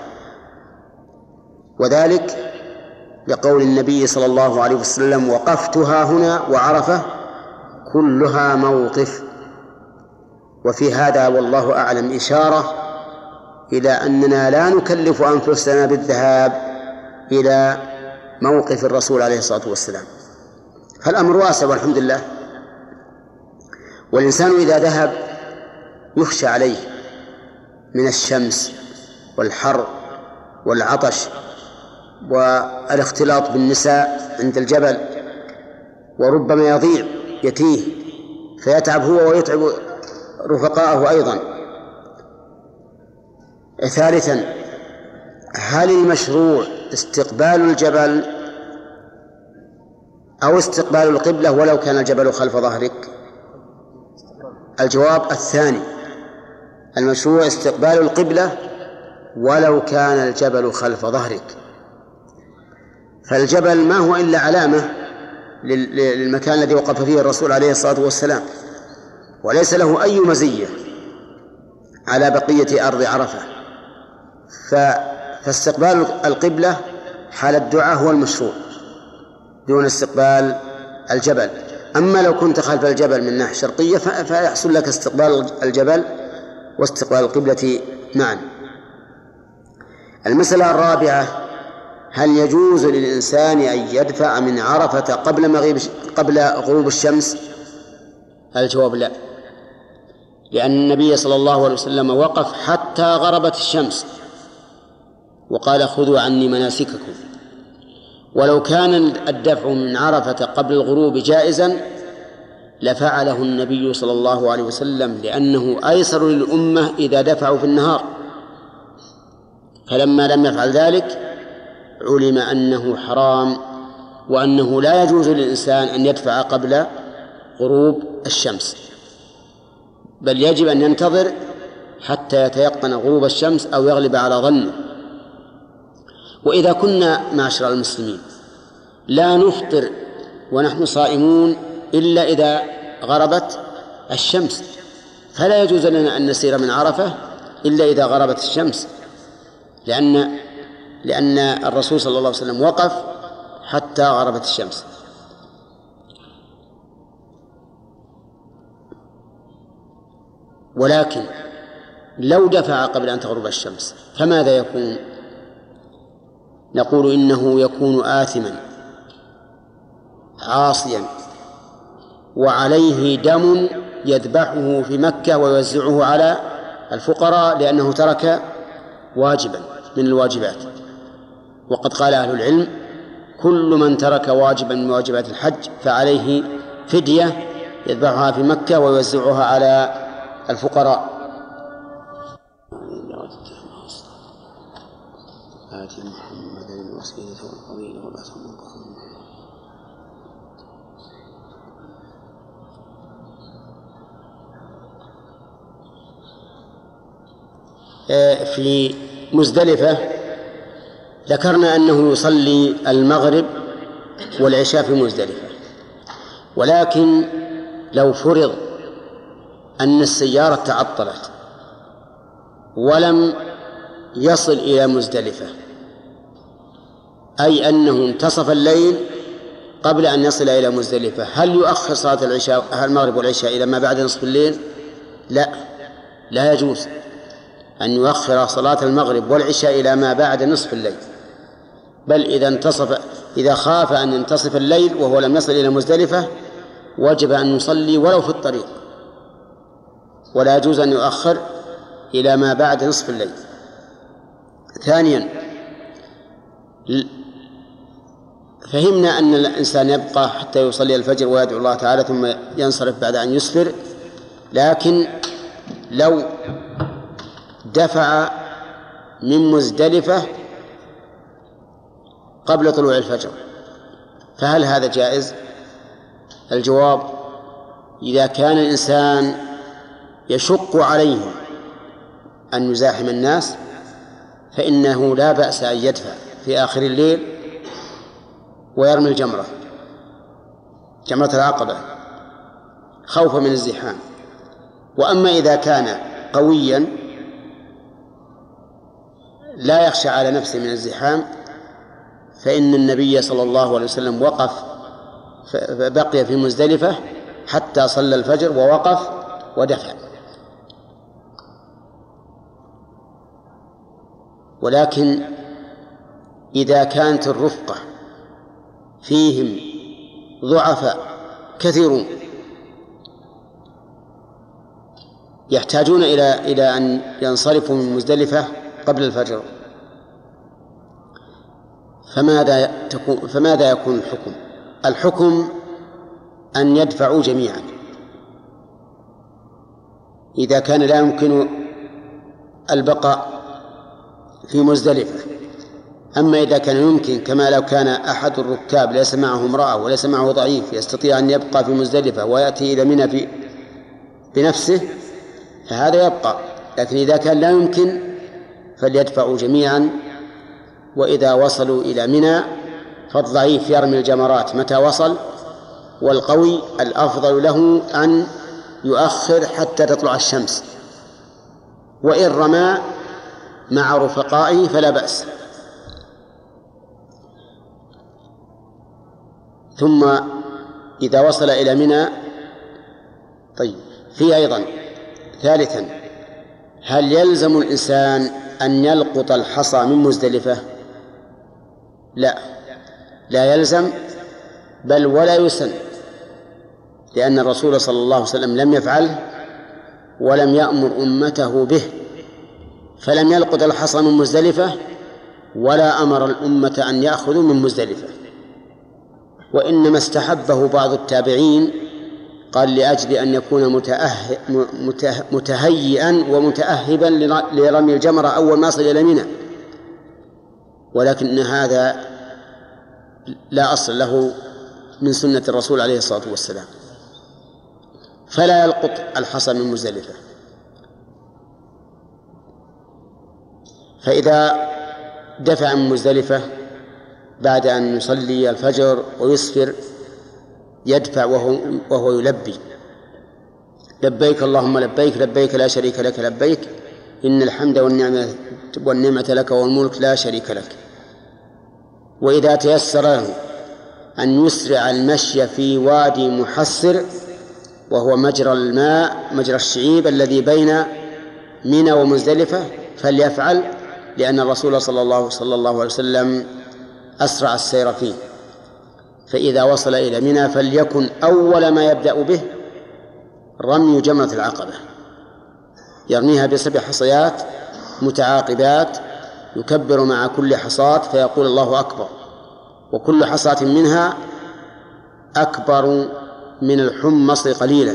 وذلك لقول النبي صلى الله عليه وسلم: وقفتها هنا وعرفة كلها موقف. وفي هذا والله أعلم إشارة إلى أننا لا نكلف أنفسنا بالذهاب إلى موقف الرسول عليه الصلاة والسلام، فالأمر واسع والحمد لله. والإنسان إذا ذهب يخشى عليه من الشمس والحر والعطش والاختلاط بالنساء عند الجبل، وربما يتيه فيتعب هو ويتعب رفقاءه أيضا. ثالثا، هل المشروع استقبال الجبل أو استقبال القبلة ولو كان الجبل خلف ظهرك؟ الجواب الثاني، المشروع استقبال القبلة ولو كان الجبل خلف ظهرك، فالجبل ما هو إلا علامة للمكان الذي وقف فيه الرسول عليه الصلاة والسلام، وليس له أي مزية على بقية أرض عرفة. فاستقبال القبلة حال الدعاء هو المشروع دون استقبال الجبل. أما لو كنت خلف الجبل من ناحية شرقية فيحصل لك استقبال الجبل واستقبال القبلة معا. المسألة الرابعة: هل يجوز للإنسان أن يدفع من عرفة قبل غروب الشمس؟ الجواب لا، لأن النبي صلى الله عليه وسلم وقف حتى غربت الشمس وقال: خذوا عني مناسككم. ولو كان الدفع من عرفة قبل الغروب جائزا لفعله النبي صلى الله عليه وسلم، لأنه أيسر للأمة إذا دفعوا في النهار. فلما لم يفعل ذلك علم أنه حرام، وأنه لا يجوز للإنسان أن يدفع قبل غروب الشمس، بل يجب أن ينتظر حتى يتيقن غروب الشمس أو يغلب على ظنه. وإذا كنا معشر المسلمين لا نفطر ونحن صائمون إلا إذا غربت الشمس، فلا يجوز لنا أن نسير من عرفة إلا إذا غربت الشمس، لأن الرسول صلى الله عليه وسلم وقف حتى غربت الشمس. ولكن لو دفع قبل أن تغرب الشمس فماذا يكون؟ نقول إنه يكون آثما عاصيا وعليه دم يذبحه في مكة ويوزعه على الفقراء، لأنه ترك واجبا من الواجبات. وقد قال أهل العلم: كل من ترك واجبا من واجبات الحج فعليه فدية يذبحها في مكة ويوزعها على الفقراء. آتي محمدا الوسيلة والفضيلة والبعث المقام. في مزدلفة ذكرنا أنه يصلي المغرب والعشاء في مزدلفة، ولكن لو فرض أن السيارة تعطلت ولم يصل إلى مزدلفة، أي أنه انتصف الليل قبل أن يصل إلى مزدلفة، هل يؤخر صلاة العشاء المغرب والعشاء إلى ما بعد نصف الليل؟ لا يجوز أن يؤخر صلاة المغرب والعشاء إلى ما بعد نصف الليل، بل إذا خاف أن ينتصف الليل وهو لم يصل إلى مزدلفة وجب أن يصلي ولو في الطريق، ولا يجوز أن يؤخر إلى ما بعد نصف الليل. ثانيا، فهمنا أن الإنسان يبقى حتى يصلي الفجر ويدعو الله تعالى ثم ينصرف بعد أن يسفر، لكن لو دفع من مزدلفة قبل طلوع الفجر فهل هذا جائز؟ الجواب: إذا كان الإنسان يشق عليه أن يزاحم الناس فإنه لا بأس أن يدفع في آخر الليل ويرمي جمرة العقبة خوفا من الزحام. وأما إذا كان قويا لا يخشى على نفسه من الزحام فإن النبي صلى الله عليه وسلم وقف بقي في مزدلفة حتى صلى الفجر ووقف ودفع. ولكن إذا كانت الرفقة فيهم ضعفاء كثيرون يحتاجون إلى أن ينصرفوا من مزدلفة قبل الفجر، فماذا يكون الحكم؟ الحكم أن يدفعوا جميعا إذا كان لا يمكن البقاء في مزدلفة. أما إذا كان يمكن، كما لو كان أحد الركاب ليس معه امرأة وليس معه ضعيف يستطيع أن يبقى في مزدلفة ويأتي إلى منى بنفسه فهذا يبقى. لكن إذا كان لا يمكن فليدفعوا جميعا، وإذا وصلوا إلى منى فالضعيف يرمي الجمرات متى وصل والقوي الأفضل له أن يؤخر حتى تطلع الشمس، وإن رمى مع رفقائه فلا بأس. ثم إذا وصل إلى منى. طيب، في أيضا ثالثا، هل يلزم الإنسان أن يلقط الحصى من مزدلفة؟ لا يلزم، بل ولا يسن، لأن الرسول صلى الله عليه وسلم لم يفعله ولم يأمر أمته به، فلم يلقط الحصى من مزدلفة ولا أمر الأمة أن يأخذوا من مزدلفة، وإنما استحبه بعض التابعين، قال لأجل أن يكون متهيئا ومتأهبا لرمي الجمرة أول ما يصل إلى منى، ولكن هذا لا أصل له من سنة الرسول عليه الصلاة والسلام، فلا يلقط الحصى من مزدلفة. فإذا دفع من مزدلفة بعد أن يصلي الفجر ويسفر يدفع وهو يلبي: لبيك اللهم لبيك، لبيك لا شريك لك لبيك، إن الحمد والنعمة لك والملك لا شريك لك. وإذا تيسر له أن يسرع المشي في وادي محصر، وهو مجرى الماء مجرى الشعيب الذي بين منى ومزدلفة، فليفعل، لأن الرسول صلى الله عليه وسلم أسرع السير فيه. فإذا وصل إلى منى فليكن أول ما يبدأ به رمي جمرة العقبة، يرميها ب7 حصيات متعاقبات، يكبر مع كل حصاة فيقول الله أكبر، وكل حصاة منها أكبر من الحمص قليلا،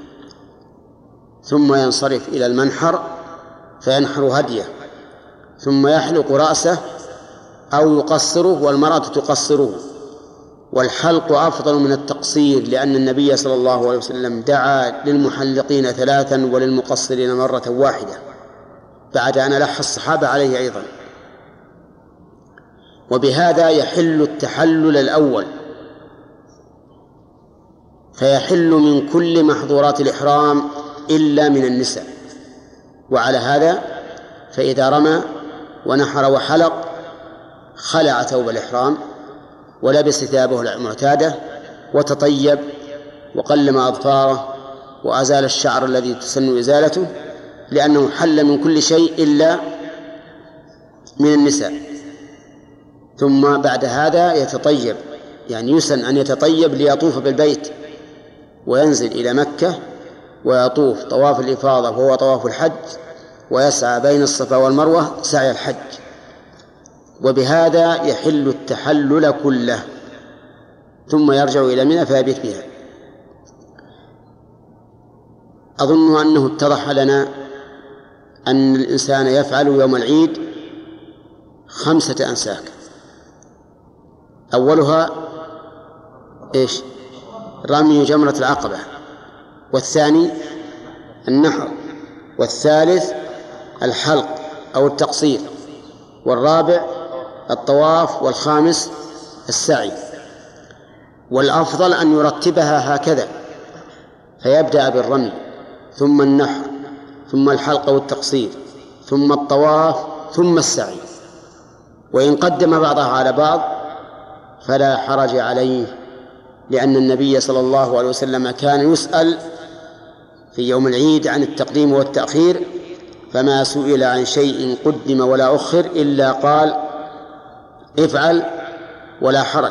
ثم ينصرف إلى المنحر فينحر هديه، ثم يحلق رأسه أو يقصره، والمرأة تقصره، والحلق أفضل من التقصير، لأن النبي صلى الله عليه وسلم دعا للمحلقين 3 وللمقصرين مرة واحدة، بعد أن ألح الصحابة عليه أيضا. وبهذا يحل التحلل الأول، فيحل من كل محظورات الإحرام إلا من النساء. وعلى هذا فإذا رمى ونحر وحلق خلع ثوب الإحرام ولبس ثيابه المعتادة وتطيب وقلم أظفاره وأزال الشعر الذي تسن إزالته، لأنه حل من كل شيء إلا من النساء. ثم بعد هذا يتطيب، يعني يسن أن يتطيب ليطوف بالبيت وينزل إلى مكة ويطوف طواف الإفاضة وهو طواف الحج، ويسعى بين الصفا والمروة سعي الحج. وبهذا يحل التحلل كله، ثم يرجع إلى منى فيبيت بها. أظن أنه اتضح لنا أن الإنسان يفعل يوم العيد 5 أنساك. أولها إيش؟ رمي جمرة العقبة، والثاني النحر، والثالث الحلق أو التقصير، والرابع الطواف، والخامس السعي. والأفضل أن يرتبها هكذا، فيبدأ بالرمي ثم النحر ثم الحلق والتقصير ثم الطواف ثم السعي، وإن قدم بعضها على بعض فلا حرج عليه، لأن النبي صلى الله عليه وسلم كان يسأل في يوم العيد عن التقديم والتأخير، فما سئل عن شيء قدم ولا أخر إلا قال افعل ولا حرج.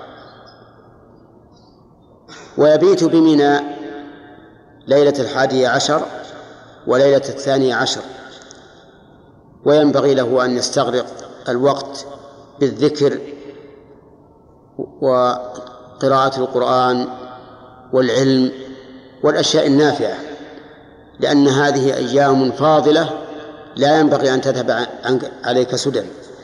ويبيت بمنى ليلة 11 وليلة 12، وينبغي له أن يستغرق الوقت بالذكر وقراءة القرآن والعلم والأشياء النافعة، لأن هذه أيام فاضلة لا ينبغي أن تذهب عليك سدى.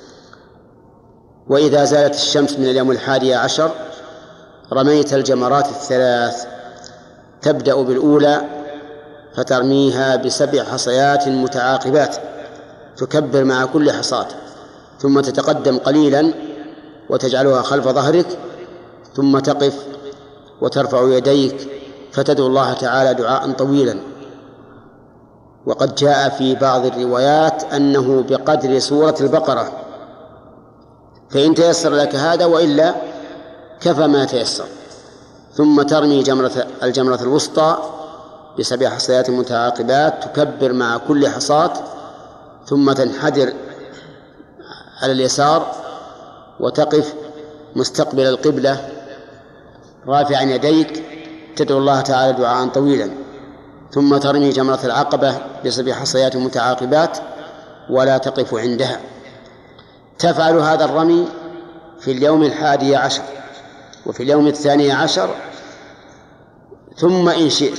وإذا زالت الشمس من اليوم 11 رميت الجمرات 3، تبدأ بالأولى فترميها ب7 حصيات متعاقبات، تكبر مع كل حصاة، ثم تتقدم قليلا وتجعلها خلف ظهرك، ثم تقف وترفع يديك فتدعو الله تعالى دعاء طويلا. وقد جاء في بعض الروايات أنه بقدر سورة البقرة، فإن تيسر لك هذا وإلا كفى ما تيسر. ثم ترمي الجمرة الوسطى ب7 حصيات متعاقبات، تكبر مع كل حصاة، ثم تنحدر على اليسار وتقف مستقبل القبلة رافعا يديك تدعو الله تعالى دعاء طويلا. ثم ترمي جمرة العقبة ب7 حصيات متعاقبات ولا تقف عندها. تفعل هذا الرمي في اليوم 11 وفي اليوم 12، ثم إن شئت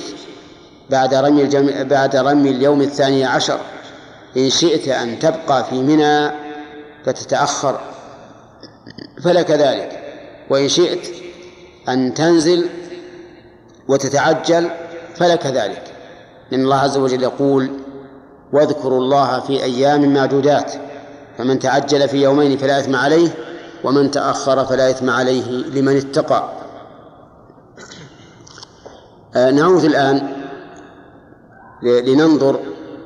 بعد رمي اليوم 12 إن شئت أن تبقى في منى فتتأخر فلك ذلك، وإن شئت أن تنزل وتتعجل فلك ذلك، لأن الله عز وجل يقول: واذكروا الله في أيام معدودات، فمن تعجل في يومين فلا إثم عليه ومن تأخر فلا إثم عليه لمن اتقى. نعود الآن لننظر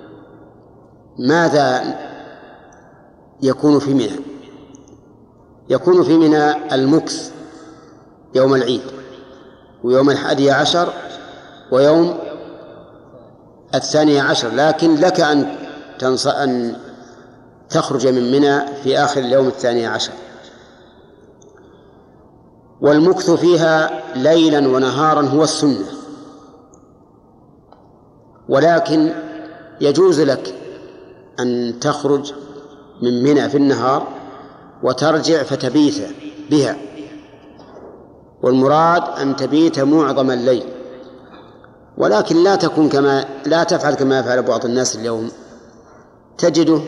ماذا يكون في منى. يكون في منى المكث يوم العيد ويوم 11 ويوم 12، لكن لك أن تخرج من منى في آخر اليوم 12. والمكث فيها ليلا ونهارا هو السنة، ولكن يجوز لك أن تخرج من منى في النهار وترجع فتبيت بها، والمراد أن تبيت معظم الليل، ولكن لا تفعل كما يفعل بعض الناس اليوم. تجده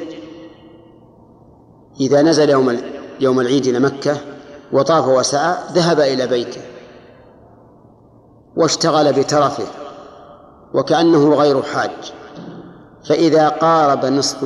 إذا نزل يوم العيد إلى مكة وطاف وسعى ذهب إلى بيته واشتغل بترفه وكأنه غير حاج، فإذا قارب نصف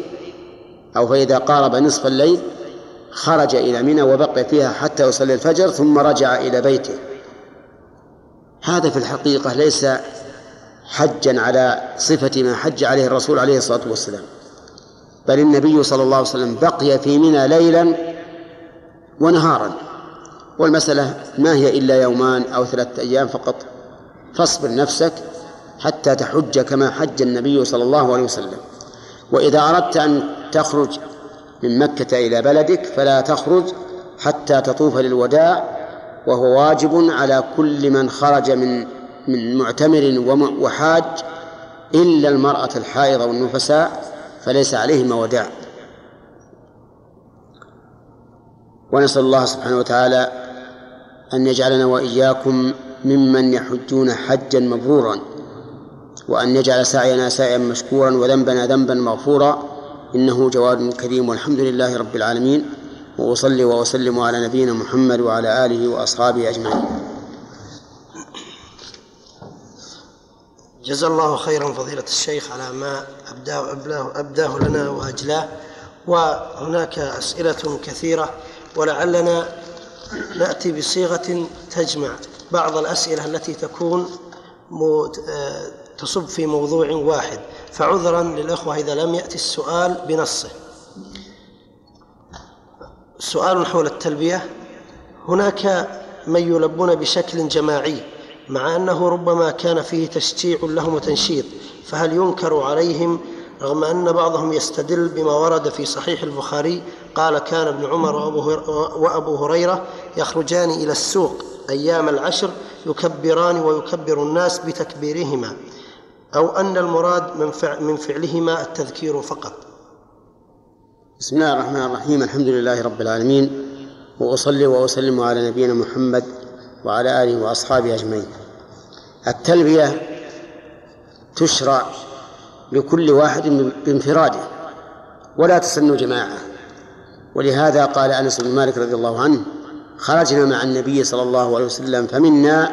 الليل خرج إلى منى وبقي فيها حتى يصلي الفجر ثم رجع إلى بيته. هذا في الحقيقة ليس حجا على صفة ما حج عليه الرسول عليه الصلاة والسلام، بل النبي صلى الله عليه وسلم بقي في منى ليلا ونهارا، والمسألة ما هي إلا 2 أو 3 أيام فقط، فاصبر نفسك حتى تحج كما حج النبي صلى الله عليه وسلم. وإذا أردت أن تخرج من مكة إلى بلدك فلا تخرج حتى تطوف للوداع، وهو واجب على كل من خرج من معتمر وحاج إلا المرأة الحائضة والنفساء فليس عليهما وداع. ونسأل الله سبحانه وتعالى أن يجعلنا وإياكم ممن يحجون حجا مبرورا، وأن يجعل سعينا سعيا مشكورا وذنبنا ذنبا مغفورا، إنه جواد كريم. والحمد لله رب العالمين، وأصلي وأسلم على نبينا محمد وعلى آله وأصحابه أجمعين. جزا الله خيرا فضيلة الشيخ على ما أبداه لنا وأجلاه. وهناك أسئلة كثيرة، ولعلنا نأتي بصيغة تجمع بعض الأسئلة التي تكون تصب في موضوع واحد، فعذرا للأخوة إذا لم يأتي السؤال بنصه. سؤال حول التلبية: هناك من يلبون بشكل جماعي مع أنه ربما كان فيه تشجيع لهم وتنشيط، فهل ينكر عليهم رغم أن بعضهم يستدل بما ورد في صحيح البخاري قال: كان ابن عمر وأبو هريرة يخرجان إلى السوق أيام العشر يكبران ويكبر الناس بتكبيرهما، أو أن المراد من فعلهما التذكير فقط؟ بسم الله الرحمن الرحيم، الحمد لله رب العالمين، وأصلي وأسلم على نبينا محمد وعلى آله وأصحابه أجمعين. التلبية تشرع لكل واحد بانفراده ولا تسن جماعة، ولهذا قال أنس بن مالك رضي الله عنه: خرجنا مع النبي صلى الله عليه وسلم فمنا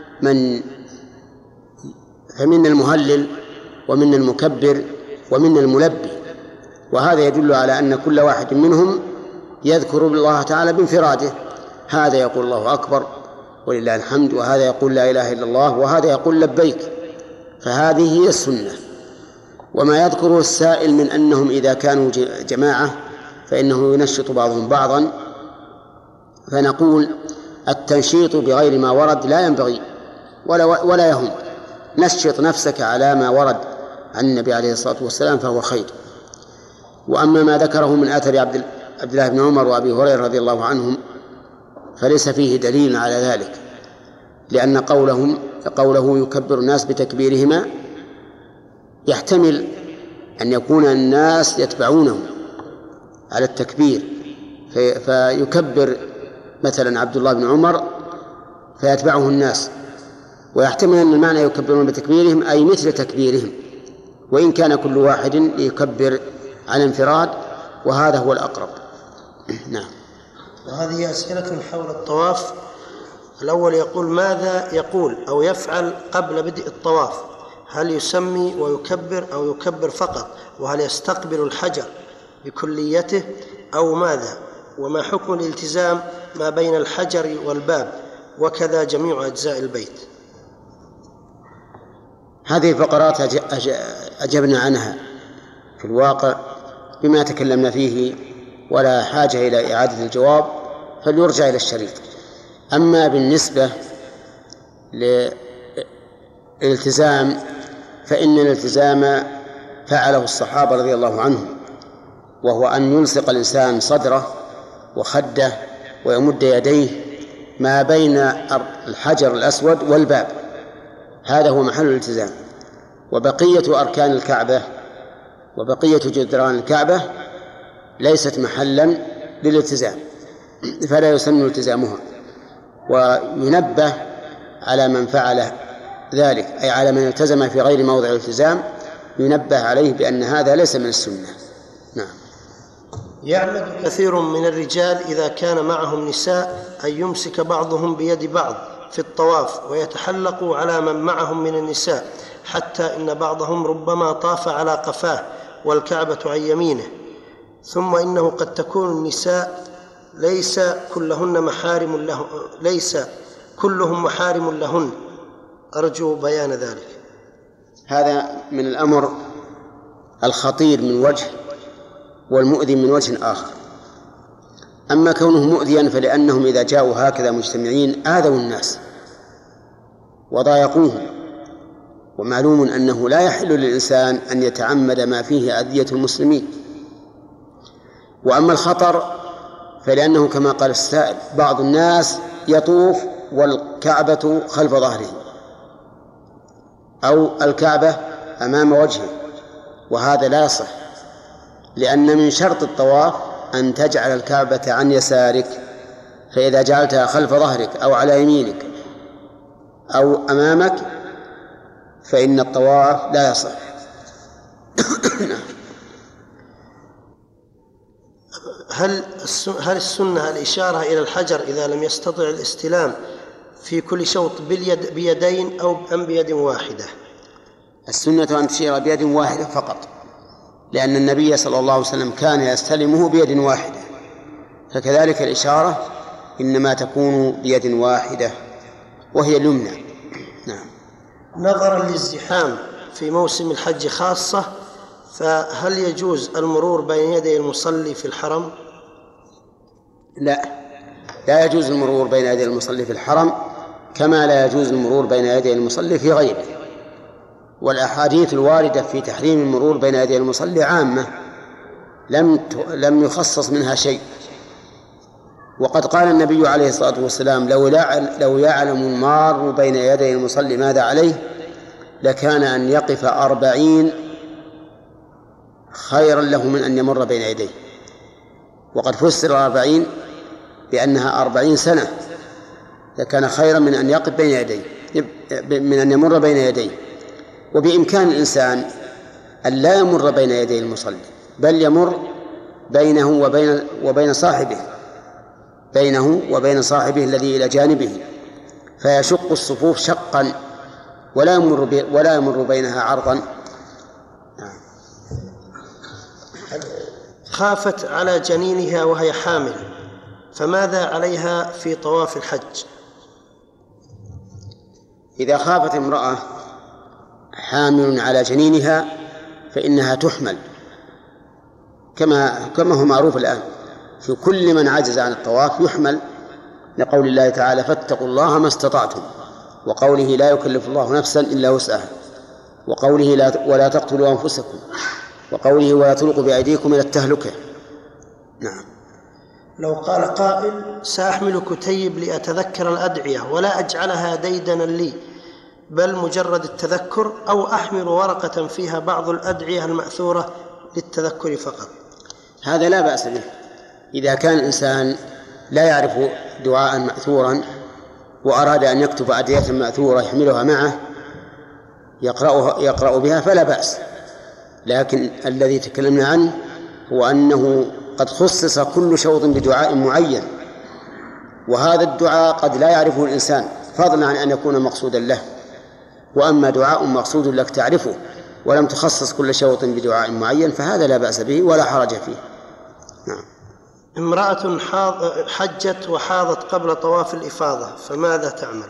المهلل ومنا المكبر ومنا الملبي، وهذا يدل على أن كل واحد منهم يذكر الله تعالى بانفراده، هذا يقول الله أكبر ولله الحمد، وهذا يقول لا إله إلا الله، وهذا يقول لبيك، فهذه هي السنة. وما يذكره السائل من أنهم إذا كانوا جماعة فإنه ينشط بعضهم بعضا، فنقول التنشيط بغير ما ورد لا ينبغي ولا يهم. نشط نفسك على ما ورد عن النبي عليه الصلاة والسلام فهو خير. وأما ما ذكره من آثر عبد الله بن عمر وأبي هريرة رضي الله عنهم فليس فيه دليل على ذلك، لأن قوله يكبر الناس بتكبيرهما يحتمل أن يكون الناس يتبعونه على التكبير، فيكبر مثلا عبد الله بن عمر فيتبعه الناس، ويحتمل أن المعنى يكبرون بتكبيرهم أي مثل تكبيرهم، وإن كان كل واحد يكبر على انفراد، وهذا هو الأقرب. نعم. وهذه أسئلة حول الطواف. الأول يقول: ماذا يقول أو يفعل قبل بدء الطواف؟ هل يسمي ويكبر أو يكبر فقط؟ وهل يستقبل الحجر بكليته أو ماذا؟ وما حكم الالتزام ما بين الحجر والباب، وكذا جميع أجزاء البيت؟ هذه فقرات أجبنا عنها في الواقع بما تكلمنا فيه، ولا حاجة إلى إعادة الجواب، فليرجع إلى الشريط. أما بالنسبة للالتزام فإن الالتزام فعله الصحابة رضي الله عنهم، وهو أن يلصق الإنسان صدره وخده ويمد يديه ما بين الحجر الأسود والباب، هذا هو محل الالتزام. وبقية أركان الكعبة وبقية جدران الكعبة ليست محلا للالتزام، فلا يسن التزامها. وينبه على من فعل ذلك، أي على من التزم في غير موضع الالتزام، ينبه عليه بأن هذا ليس من السنة. نعم. يعمد كثير من الرجال إذا كان معهم نساء أن يمسك بعضهم بيد بعض في الطواف ويتحلقوا على من معهم من النساء، حتى إن بعضهم ربما طاف على قفاه والكعبة عن يمينه. ثم إنه قد تكون النساء ليس كلهم محارم لهن. أرجو بيان ذلك. هذا من الأمر الخطير من وجه، والمؤذي من وجه آخر. أما كونه مؤذيا فلأنهم إذا جاءوا هكذا مجتمعين آذوا الناس وضايقوهم، ومعلوم أنه لا يحل للإنسان أن يتعمد ما فيه أذية المسلمين. وأما الخطر فلأنه كما قال السائل بعض الناس يطوف والكعبة خلف ظهره أو الكعبة أمام وجهه، وهذا لا يصح، لأن من شرط الطواف أن تجعل الكعبة عن يسارك، فإذا جعلتها خلف ظهرك أو على يمينك أو أمامك فإن الطواف لا يصح. هل السنة الإشارة إلى الحجر إذا لم يستطع الاستلام في كل شوط بيدين أو أم بيد واحدة؟ السنة أن تشير بيد واحدة فقط، لأن النبي صلى الله عليه وسلم كان يستلمه بيد واحدة، فكذلك الإشارة إنما تكون بيد واحدة وهي اليمنى. نعم. نظرا للزحام في موسم الحج خاصة، فهل يجوز المرور بين يدي المصلي في الحرم؟ لا يجوز المرور بين يدي المصلي في الحرم، كما لا يجوز المرور بين يدي المصلي في غيره. والأحاديث الواردة في تحريم المرور بين يدي المصلي عامة لم يخصص منها شيء. وقد قال النبي عليه الصلاة والسلام لو يعلم المار بين يدي المصلي ماذا عليه لكان أن يقف 40 خيرا له من أن يمر بين يديه. وقد فسر 40 بأنها 40 سنة، لكان خيرا من أن يقف بين يديه، من أن يمر بين يديه. وبإمكان الإنسان أن لا يمر بين يدي المصلي، بل يمر بينه وبين صاحبه الذي إلى جانبه، فيشق الصفوف شقا ولا يمر بينها عرضا. خافت على جنينها وهي حامل، فماذا عليها في طواف الحج؟ إذا خافت امرأة حامل على جنينها فإنها تحمل كما هو معروف الآن في كل من عجز عن الطواف يحمل، لقول الله تعالى فاتقوا الله ما استطعتم، وقوله لا يكلف الله نفسا إلا وسعها، وقوله ولا تقتلوا أنفسكم، وقوله ولا تلقوا بأيديكم إلى التهلكة. نعم. لو قال قائل سأحمل كتيب لأتذكر الأدعية ولا أجعلها ديدنا لي بل مجرد التذكر، أو أحمل ورقة فيها بعض الأدعية المأثورة للتذكر فقط؟ هذا لا بأس به. إذا كان الإنسان لا يعرف دعاء مأثورا وأراد أن يكتب أدعية مأثورة يحملها معه يقرأ بها فلا بأس، لكن الذي تكلمنا عنه هو أنه قد خصص كل شوط بدعاء معين، وهذا الدعاء قد لا يعرفه الإنسان فضلا عن أن يكون مقصودا له، وأما دعاء مقصود لك تعرفه ولم تخصص كل شوط بدعاء معين فهذا لا بأس به ولا حرج فيه. نعم. امرأة حجت وحاضت قبل طواف الإفاضة فماذا تعمل؟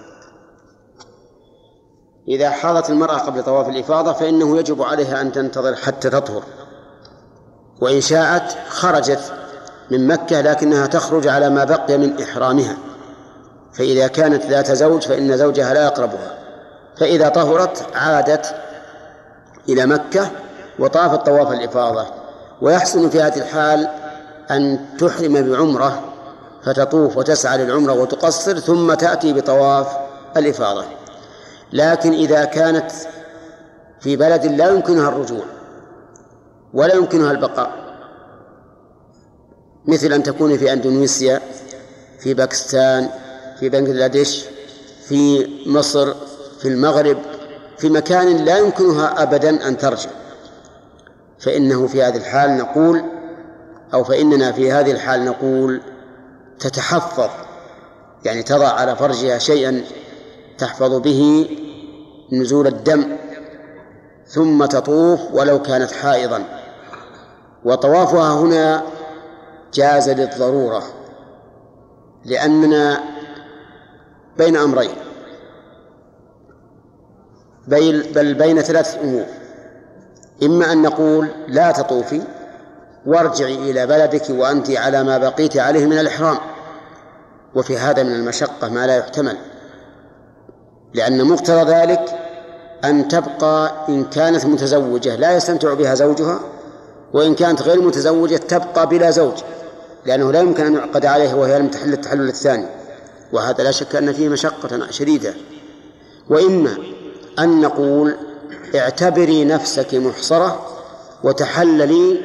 إذا حاضت المرأة قبل طواف الإفاضة فإنه يجب عليها أن تنتظر حتى تطهر، وإن شاءت خرجت من مكة لكنها تخرج على ما بقي من إحرامها، فإذا كانت ذات زوج فإن زوجها لا يقربها، فإذا طهرت عادت إلى مكة وطافت طواف الإفاضة. ويحسن في هذه الحال أن تحرم بعمرة فتطوف وتسعى للعمرة وتقصر ثم تأتي بطواف الإفاضة. لكن إذا كانت في بلد لا يمكنها الرجوع ولا يمكنها البقاء، مثل أن تكون في أندونيسيا، في باكستان، في بنغلاديش، في مصر، في المغرب، في مكان لا يمكنها أبدا أن ترجع، فإنه في هذه الحال نقول فإننا في هذه الحال نقول تتحفظ، يعني تضع على فرجها شيئا تحفظ به نزول الدم ثم تطوف ولو كانت حائضا. وطوافها هنا جاز للضرورة، لأننا بين أمرين، بل بين ثلاثة أمور: إما أن نقول لا تطوفي وارجعي إلى بلدك وأنت على ما بقيت عليه من الإحرام، وفي هذا من المشقة ما لا يحتمل، لأن مقتضى ذلك أن تبقى إن كانت متزوجة لا يستمتع بها زوجها، وإن كانت غير متزوجة تبقى بلا زوج، لأنه لا يمكن أن يعقد عليها وهي لم تحل التحلل الثاني، وهذا لا شك أن فيه مشقة شديدة. وإما أن نقول اعتبري نفسك محصرة وتحللي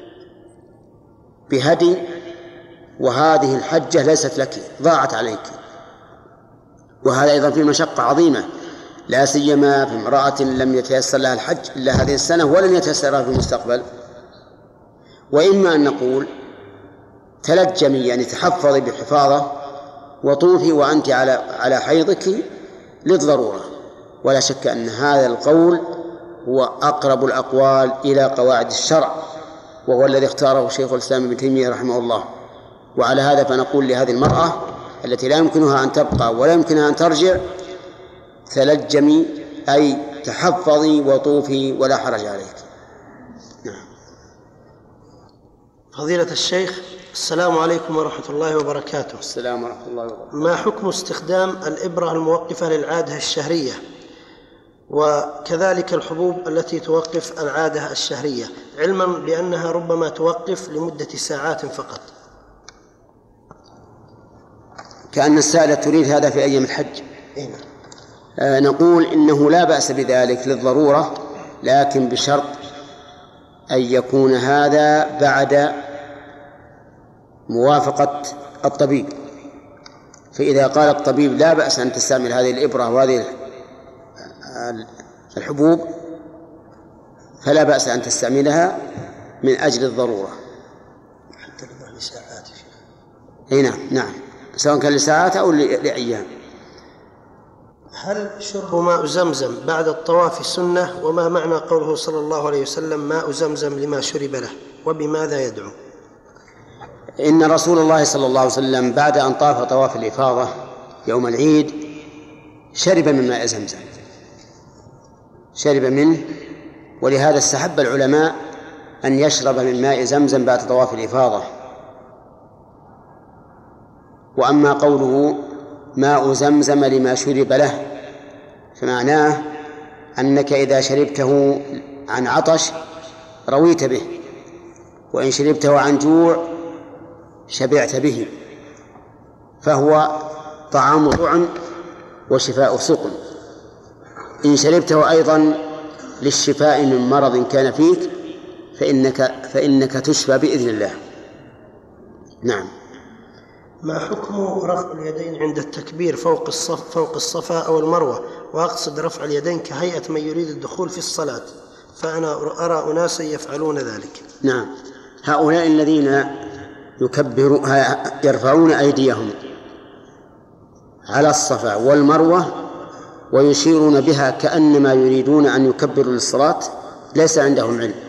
بهدي، وهذه الحجة ليست لك، ضاعت عليك، وهذا أيضا فيه مشقة عظيمة، لا سيما في امرأة لم يتيسر لها الحج إلا هذه السنة ولن يتيسر لها في المستقبل. وإما أن نقول تلجمي، يعني تحفظي بحفاظة وطوفي وأنت على حيضك للضرورة. ولا شك أن هذا القول هو أقرب الأقوال إلى قواعد الشرع، وهو الذي اختاره شيخ الإسلام ابن تيمية رحمه الله. وعلى هذا فنقول لهذه المرأة التي لا يمكنها أن تبقى ولا يمكنها أن ترجع تلجمي، أي تحفظي وطوفي ولا حرج عليك. نعم. فضيلة الشيخ، السلام عليكم ورحمة الله وبركاته. السلام ورحمة الله وبركاته. ما حكم استخدام الإبرة الموقفة للعادة الشهرية وكذلك الحبوب التي توقف العادة الشهرية، علما بأنها ربما توقف لمدة ساعات فقط؟ كأن السائلة تريد هذا في أيام الحج. نقول إنه لا بأس بذلك للضرورة، لكن بشرط أن يكون هذا بعد موافقة الطبيب. فإذا قال الطبيب لا بأس أن تستعمل هذه الإبرة وهذه الحبوب فلا بأس أن تستعملها من أجل الضرورة حتى لساعات. نعم، سواء كان لساعات أو لأيام. هل شرب ماء زمزم بعد الطواف سنة؟ وما معنى قوله صلى الله عليه وسلم ماء زمزم لما شرب له؟ وبماذا يدعو؟ إن رسول الله صلى الله عليه وسلم بعد أن طاف طواف الإفاضة يوم العيد شرب من ماء زمزم، شرب منه، ولهذا استحب العلماء أن يشرب من ماء زمزم بعد طواف الإفاضة. وأما قوله ماء زمزم لما شرب له فمعناه أنك إذا شربته عن عطش رويت به، وإن شربته عن جوع شبعت به، فهو طعام طعم وشفاء سقم. إن شربته أيضا للشفاء من مرض كان فيك فإنك تشفى بإذن الله. نعم. ما حكم رفع اليدين عند التكبير فوق الصفا أو المروة؟ وأقصد رفع اليدين كهيئة من يريد الدخول في الصلاة، فأنا أرى أناسا يفعلون ذلك. نعم، هؤلاء الذين يرفعون أيديهم على الصفا والمروة ويشيرون بها كأنما يريدون أن يكبروا للصلاة ليس عندهم علم.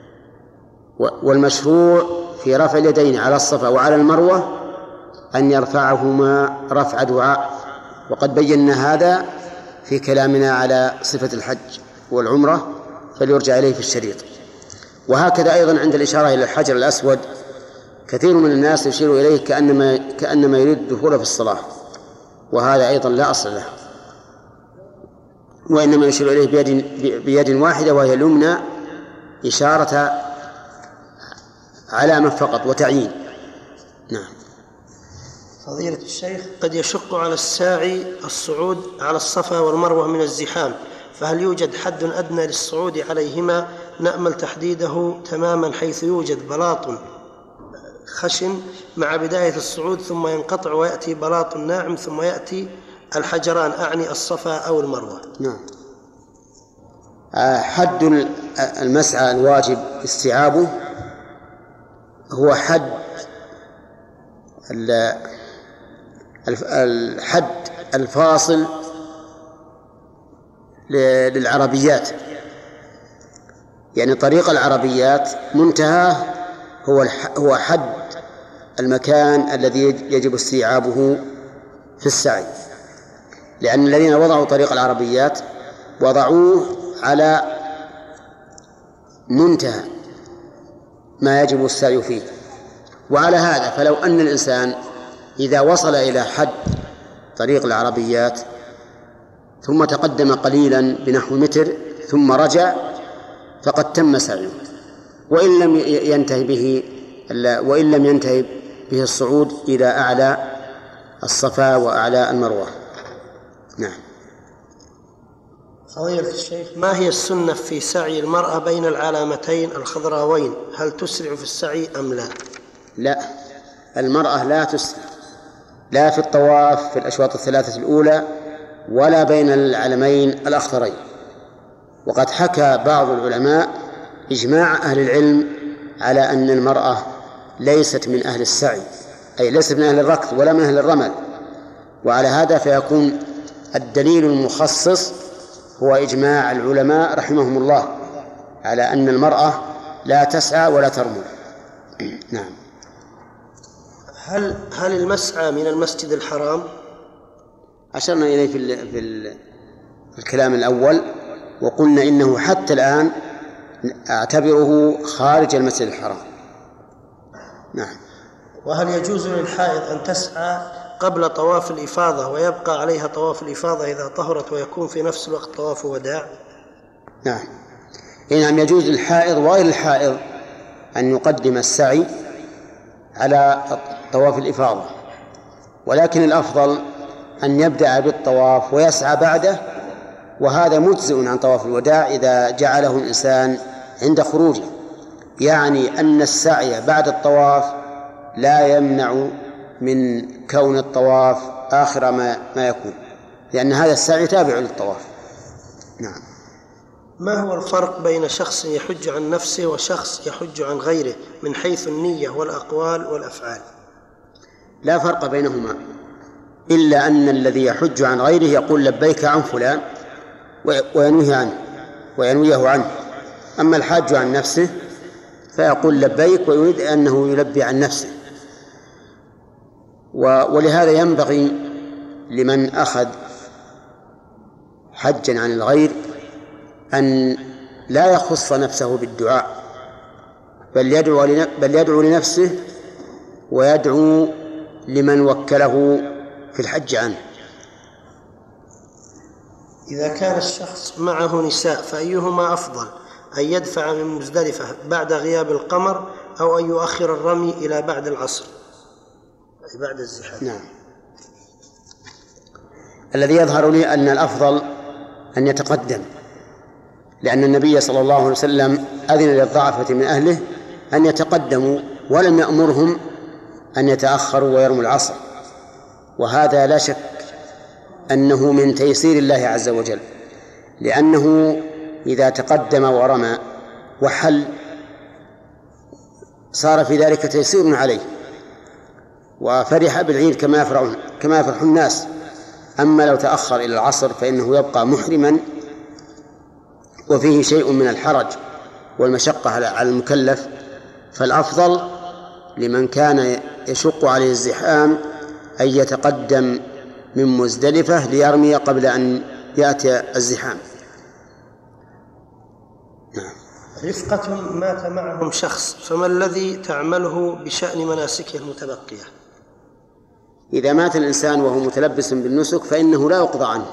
والمشروع في رفع اليدين على الصفا وعلى المروة أن يرفعهما رفع دعاء، وقد بينا هذا في كلامنا على صفة الحج والعمرة، فليرجع إليه في الشريط. وهكذا أيضا عند الإشارة إلى الحجر الأسود كثير من الناس يشير إليه كأنما يريد الدخول في الصلاة، وهذا أيضا لا أصل له، وإنما يشير إليه بيد واحدة وهي اليمنى إشارة علامة فقط وتعيين. نعم. فضيلة الشيخ، قد يشق على الساعي الصعود على الصفا والمروة من الزحام، فهل يوجد حد أدنى للصعود عليهما نأمل تحديده تماما، حيث يوجد بلاط خشن مع بداية الصعود ثم ينقطع ويأتي بلاط ناعم ثم يأتي الحجران، أعني الصفا أو المروة؟ نعم. حد المسعى الواجب استيعابه هو حد الحد الفاصل للعربيات، يعني طريق العربيات منتهى هو حد المكان الذي يجب استيعابه في السعي، لأن الذين وضعوا طريق العربيات وضعوه على منتهى ما يجب السعي فيه. وعلى هذا فلو أن الإنسان إذا وصل إلى حد طريق العربيات ثم تقدم قليلا بنحو متر ثم رجع فقد تم سعيه، وإن لم ينتهي به الصعود إلى أعلى الصفا وأعلى المروة. نعم. فضيلة الشيخ، ما هي السنة في سعي المرأة بين العلامتين الخضراوين؟ هل تسرع في السعي أم لا؟ لا، المرأة لا تسرع، لا في الطواف في الأشواط الثلاثة الأولى ولا بين العلمين الأخضرين. وقد حكى بعض العلماء إجماع أهل العلم على أن المرأة ليست من أهل السعي، أي ليست من أهل الركض ولا من أهل الرمل. وعلى هذا فيكون الدليل المخصص هو إجماع العلماء رحمهم الله على أن المرأة لا تسعى ولا ترمل. نعم. هل المسعى من المسجد الحرام؟ أشرنا إليه في الكلام الأول، وقلنا إنه حتى الآن أعتبره خارج المسجد الحرام. نعم. وهل يجوز للحائض أن تسعى قبل طواف الإفاضة ويبقى عليها طواف الإفاضة إذا طهرت ويكون في نفس الوقت طواف وداع؟ نعم. إنهم يجوز للحائض وغير الحائض أن يقدم السعي على طواف الإفاضة، ولكن الأفضل أن يبدأ بالطواف ويسعى بعده، وهذا مجزئ عن طواف الوداع إذا جعله الإنسان عند خروجه، يعني أن السعي بعد الطواف لا يمنع من كون الطواف آخر ما يكون، لأن هذا السعي تابع للطواف. نعم. ما هو الفرق بين شخص يحج عن نفسه وشخص يحج عن غيره من حيث النية والأقوال والأفعال؟ لا فرق بينهما، إلا أن الذي يحج عن غيره يقول لبيك عن فلان وينويه عنه، أما الحاج عن نفسه فيقول لبيك ويريد أنه يلبي عن نفسه. ولهذا ينبغي لمن أخذ حجا عن الغير أن لا يخص نفسه بالدعاء، بل يدعو لنفسه ويدعو لمن وكله في الحج عنه. إذا كان الشخص معه نساء فأيهما أفضل، أن يدفع من مزدلفة بعد غياب القمر أو أن يؤخر الرمي إلى بعد العصر أي بعد الزحام؟ نعم. الذي يظهر لي أن الأفضل أن يتقدم، لأن النبي صلى الله عليه وسلم أذن للضعفة من أهله أن يتقدموا ولم يأمرهم أن يتأخروا ويرموا العصر، وهذا لا شك أنه من تيسير الله عز وجل، لأنه إذا تقدم ورمى وحل صار في ذلك تيسير عليه وفرح بالعيد كما يفرح الناس. أما لو تأخر إلى العصر فإنه يبقى محرما وفيه شيء من الحرج والمشقة على المكلف. فالأفضل لمن كان يشق عليه الزحام أن يتقدم من مزدلفة ليرمي قبل أن يأتي الزحام. رفقة مات معهم شخص، فما الذي تعمله بشأن مناسكه المتبقية؟ إذا مات الإنسان وهو متلبس بالنسك فإنه لا يقضى عنه،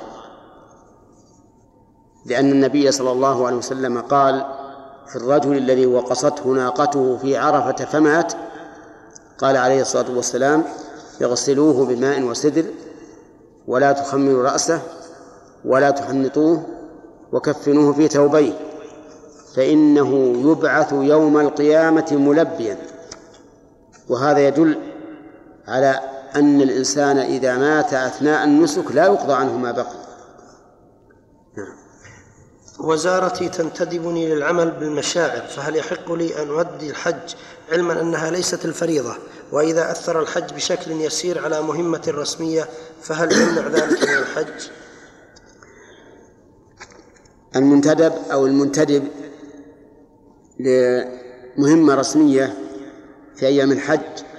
لأن النبي صلى الله عليه وسلم قال في الرجل الذي وقصته ناقته في عرفة فمات، قال عليه الصلاة والسلام: يغسلوه بماء وسدر ولا تخمروا رأسه ولا تحنطوه وكفنوه في ثوبيه فإنه يبعث يوم القيامة ملبيا. وهذا يدل على أن الإنسان إذا مات أثناء النسك لا يقضى عنه ما بقي. وزارتي تنتدبني للعمل بالمشاعر، فهل يحق لي أن أؤدي الحج علما أنها ليست الفريضة؟ وإذا أثر الحج بشكل يسير على مهمة رسمية فهل يمنع ذلك من الحج؟ المنتدب أو المنتدب لمهمة رسمية في أيام الحج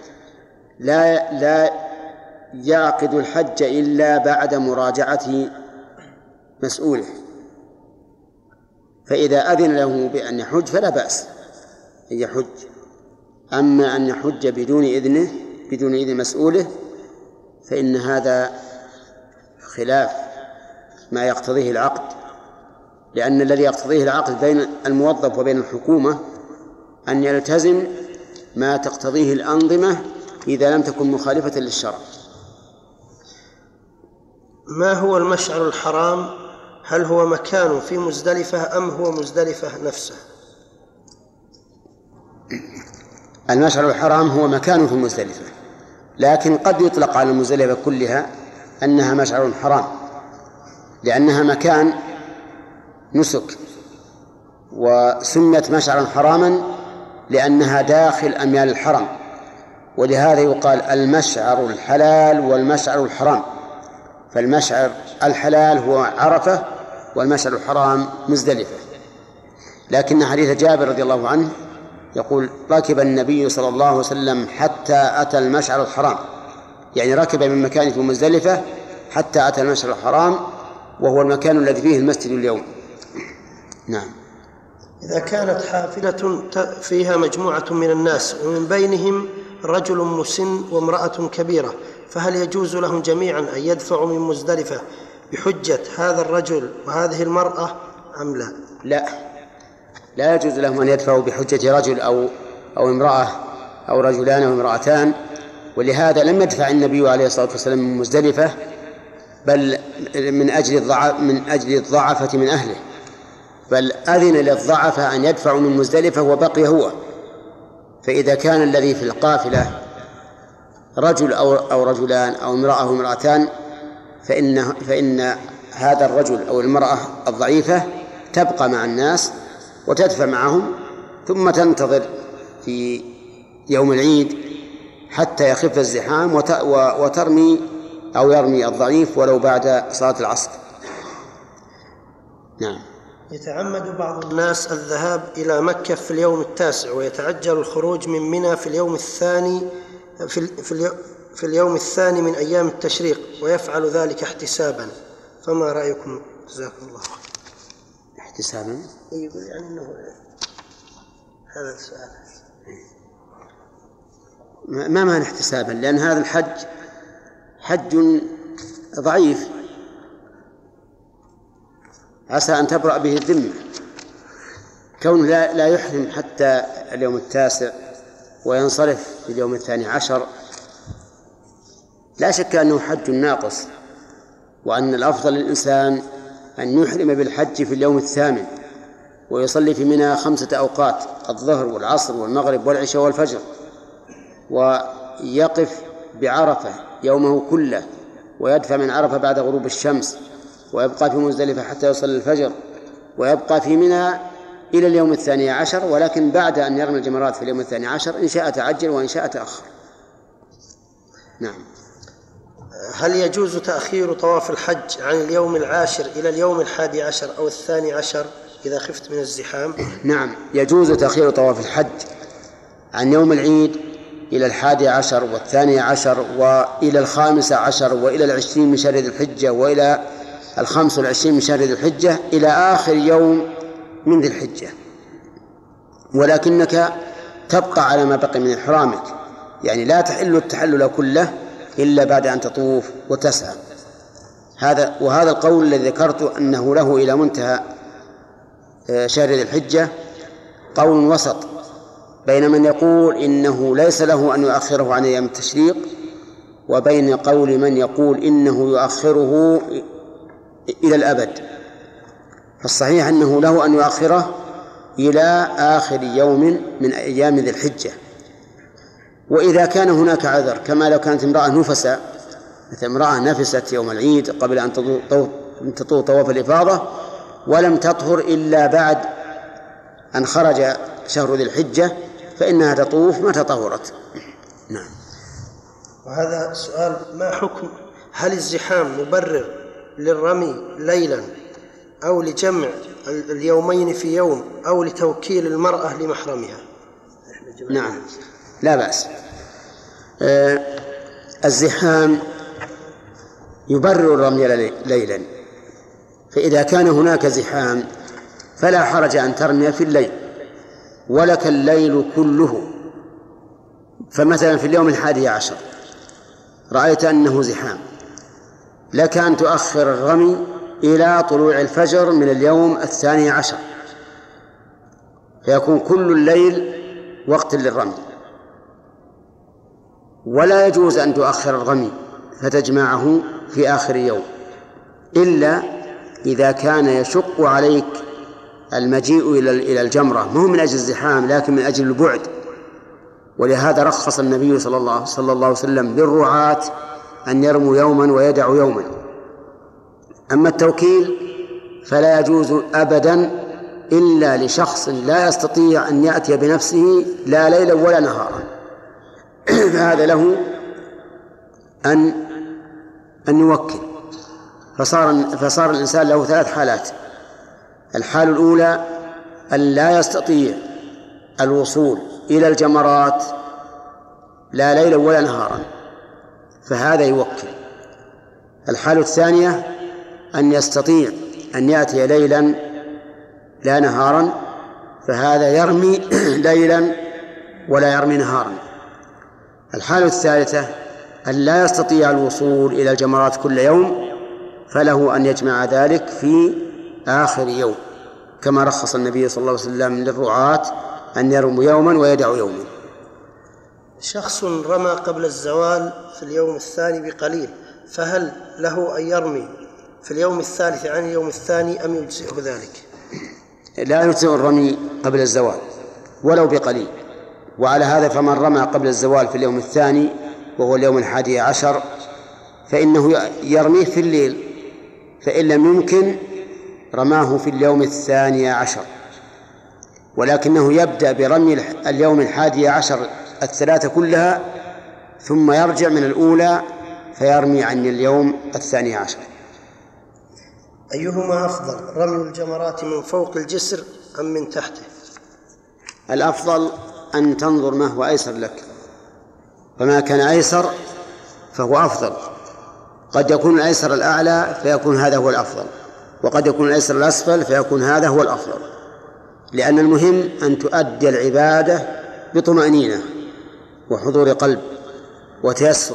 لا يعقد الحج إلا بعد مراجعة مسؤوله، فإذا أذن له بأن يحج فلا بأس أن يحج. أما أن يحج بدون إذن مسؤوله فإن هذا خلاف ما يقتضيه العقد، لأن الذي يقتضيه العقد بين الموظف وبين الحكومة أن يلتزم ما تقتضيه الأنظمة إذا لم تكن مخالفة للشرع. ما هو المشعر الحرام؟ هل هو مكان في مزدلفة أم هو مزدلفة نفسه؟ المشعر الحرام هو مكان في مزدلفة، لكن قد يطلق على المزدلفة كلها أنها مشعر حرام، لأنها مكان نسك، وسميت مشعرا حراما لأنها داخل أميال الحرم، ولهذا يقال المشعر الحلال والمشعر الحرام. فالمشعر الحلال هو عرفة والمشعر الحرام مزدلفة. لكن حديث جابر رضي الله عنه يقول: ركب النبي صلى الله عليه وسلم حتى أتى المشعر الحرام، يعني ركب من مكانه في مزدلفة حتى أتى المشعر الحرام، وهو المكان الذي فيه المسجد اليوم. نعم. إذا كانت حافلة فيها مجموعة من الناس ومن بينهم رجل مسن وامرأة كبيرة، فهل يجوز لهم جميعا أن يدفعوا من مزدلفة بحجة هذا الرجل وهذه المرأة أم لا؟ لا يجوز لهم أن يدفعوا بحجة رجل أو امرأة أو رجلان أو امرأتان، ولهذا لم يدفع النبي عليه الصلاة والسلام من مزدلفة، بل من أجل الضعفة من أهله، بل أذن للضعفة أن يدفعوا من مزدلفة وبقي هو. فإذا كان الذي في القافلة رجل أو رجلان أو امرأة وامرأتان فإن هذا الرجل أو المرأة الضعيفة تبقى مع الناس وتدفع معهم، ثم تنتظر في يوم العيد حتى يخف الزحام وترمي أو يرمي الضعيف ولو بعد صلاة العصر. نعم. يتعمد بعض الناس الذهاب إلى مكة في اليوم 9 ويتعجل الخروج من منى في اليوم الثاني في اليوم الثاني من أيام التشريق، ويفعل ذلك احتسابا، فما رأيكم جزاكم الله خير. احتسابا؟ يقول يعني أنه هذا السؤال ما معنى احتسابا؟ لأن هذا الحج حج ضعيف، عسى أن تبرأ به الذمة. كونه لا يحرم حتى اليوم 9 وينصرف في اليوم 12 لا شك أنه حج ناقص، وأن الأفضل للإنسان أن يحرم بالحج في اليوم 8 ويصلي في منى 5 أوقات: الظهر والعصر والمغرب والعشاء والفجر، ويقف بعرفة يومه كله، ويدفع من عرفة بعد غروب الشمس، ويبقى في مزدلفة حتى يصلي الفجر، ويبقى في منى إلى اليوم 12، ولكن بعد أن يرمي الجمرات في اليوم 12 إن شاء تعجل وإن شاء تأخر. نعم. هل يجوز تأخير طواف الحج عن اليوم 10 إلى اليوم 11 أو 12 إذا خفت من الزحام؟ نعم، يجوز تأخير طواف الحج عن يوم العيد إلى 11 و12 وإلى 15 وإلى 20 من شهر ذي الحجة وإلى 25 من شهر ذي الحجة إلى آخر يوم من ذي الحجة، ولكنك تبقى على ما بقي من إحرامك، يعني لا تحل التحلل كله إلا بعد أن تطوف وتسعى. وهذا القول الذي ذكرت أنه له إلى منتهى شهر ذي الحجة قول وسط بين من يقول إنه ليس له أن يؤخره عن أيام التشريق، وبين قول من يقول إنه يؤخره إلى الأبد. فالصحيح أنه له أن يؤخره إلى آخر يوم من أيام ذي الحجة. وإذا كان هناك عذر، كما لو كانت امرأة نفسة، مثل امرأة نفست يوم العيد قبل أن تطوف طواف الإفاضة ولم تطهر إلا بعد أن خرج شهر ذي الحجة، فإنها تطوف ما تطهرت. نعم. وهذا سؤال: ما حكم هل الزحام مبرر للرمي ليلا أو لجمع اليومين في يوم أو لتوكيل المرأة لمحرمها؟ نعم، لا بأس. الزحام يبرر الرمي ليلا، فإذا كان هناك زحام فلا حرج أن ترمي في الليل، ولك الليل كله. فمثلا في اليوم 11 رأيت أنه زحام، لك أن تؤخر الرمي إلى طلوع الفجر من اليوم 12، فيكون كل الليل وقت للرمي. ولا يجوز أن تؤخر الرمي فتجمعه في آخر يوم، إلا إذا كان يشق عليك المجيء إلى الجمرة، مو من أجل الزحام لكن من أجل البعد. ولهذا رخص النبي صلى الله عليه وسلم للرعاة أن يرموا يوما ويدعوا يوما. أما التوكيل فلا يجوز أبدا إلا لشخص لا يستطيع أن يأتي بنفسه لا ليلا ولا نهارا، فهذا له أن يوكل. فصار الإنسان له 3 حالات: الحال الأولى أن لا يستطيع الوصول إلى الجمرات لا ليلا ولا نهارا، فهذا يوكل. الحال الثانية أن يستطيع أن يأتي ليلا لا نهارا، فهذا يرمي ليلا ولا يرمي نهارا. الحالة الثالثة أن لا يستطيع الوصول إلى الجمرات كل يوم، فله أن يجمع ذلك في آخر يوم، كما رخص النبي صلى الله عليه وسلم للرعاة أن يرموا يوما ويدعوا يوما. شخص رمى قبل الزوال في اليوم 2 بقليل، فهل له أن يرمي في اليوم 3 عن اليوم 2 أم يجزئه ذلك؟ لا يجزئ الرمي قبل الزوال ولو بقليل. وعلى هذا فمن رمى قبل الزوال في اليوم 2 وهو اليوم 11 فإنه يرميه في الليل، فإن لم يمكن رماه في اليوم 12، ولكنه يبدأ برمي اليوم 11 ال3 كلها، ثم يرجع من الأولى فيرمي عن اليوم 12. أيهما أفضل، رمي الجمرات من فوق الجسر أم من تحته؟ الأفضل أن تنظر ما هو أيسر لك، فما كان أيسر فهو أفضل. قد يكون الأيسر الأعلى فيكون هذا هو الأفضل، وقد يكون الأيسر الأسفل، فيكون هذا هو الأفضل، لأن المهم أن تؤدي العبادة بطمأنينة وحضور قلب وتيسر.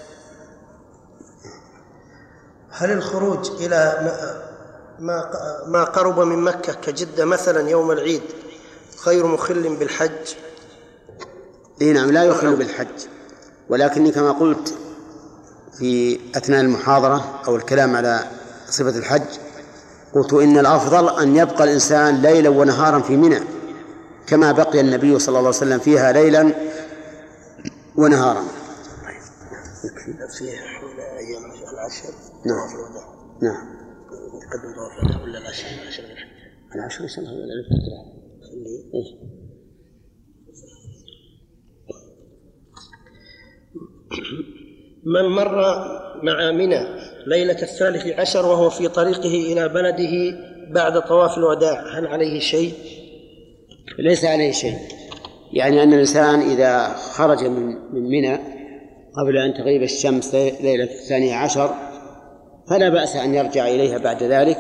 هل الخروج إلى ما قرب من مكة كجدة مثلا يوم العيد غير مخل بالحج؟ نعم، لا يخل بالحج، ولكني كما قلت في أثناء المحاضرة أو الكلام على صفة الحج، قلت إن الأفضل أن يبقى الإنسان ليلا ونهارا في منى كما بقي النبي صلى الله عليه وسلم فيها ليلا ونهارا. في أيام العشر. نعم. نعم. قدم طواف ولا العشر إن شاء الله من مر مع منى ليلة 13 وهو في طريقه إلى بلده بعد طواف الوداع هل عليه شيء؟ ليس عليه شيء، يعني أن الإنسان إذا خرج من منى قبل أن تغيب الشمس ليلة 12 فلا بأس أن يرجع إليها بعد ذلك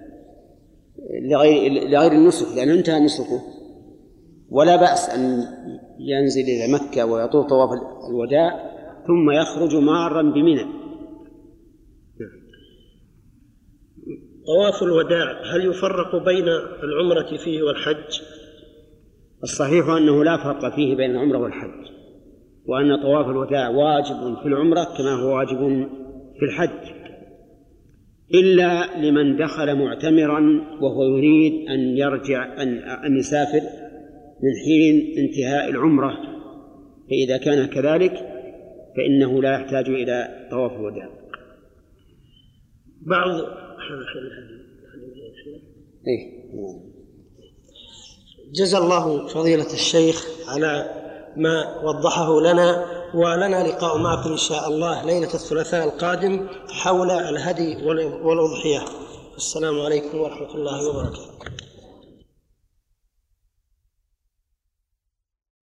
لغير النسك، لأنه انتهى نسكه، ولا بأس أن ينزل إلى مكة ويطوف طواف الوداع ثم يخرج مارا بمنى. طواف الوداع هل يفرق بين العمرة فيه والحج؟ الصحيح أنه لا فرق فيه بين العمرة والحج، وأن طواف الوداع واجب في العمرة كما هو واجب في الحج، إلا لمن دخل معتمرا وهو يريد أن يرجع أن يسافر من حين انتهاء العمرة، فإذا كان كذلك فإنه لا يحتاج إلى طواف الوداع. جزا الله فضيلة الشيخ على ما وضحه لنا، ولنا لقاء معكم إن شاء الله ليلة الثلاثاء القادم حول الهدي والأضحية. السلام عليكم ورحمة الله وبركاته.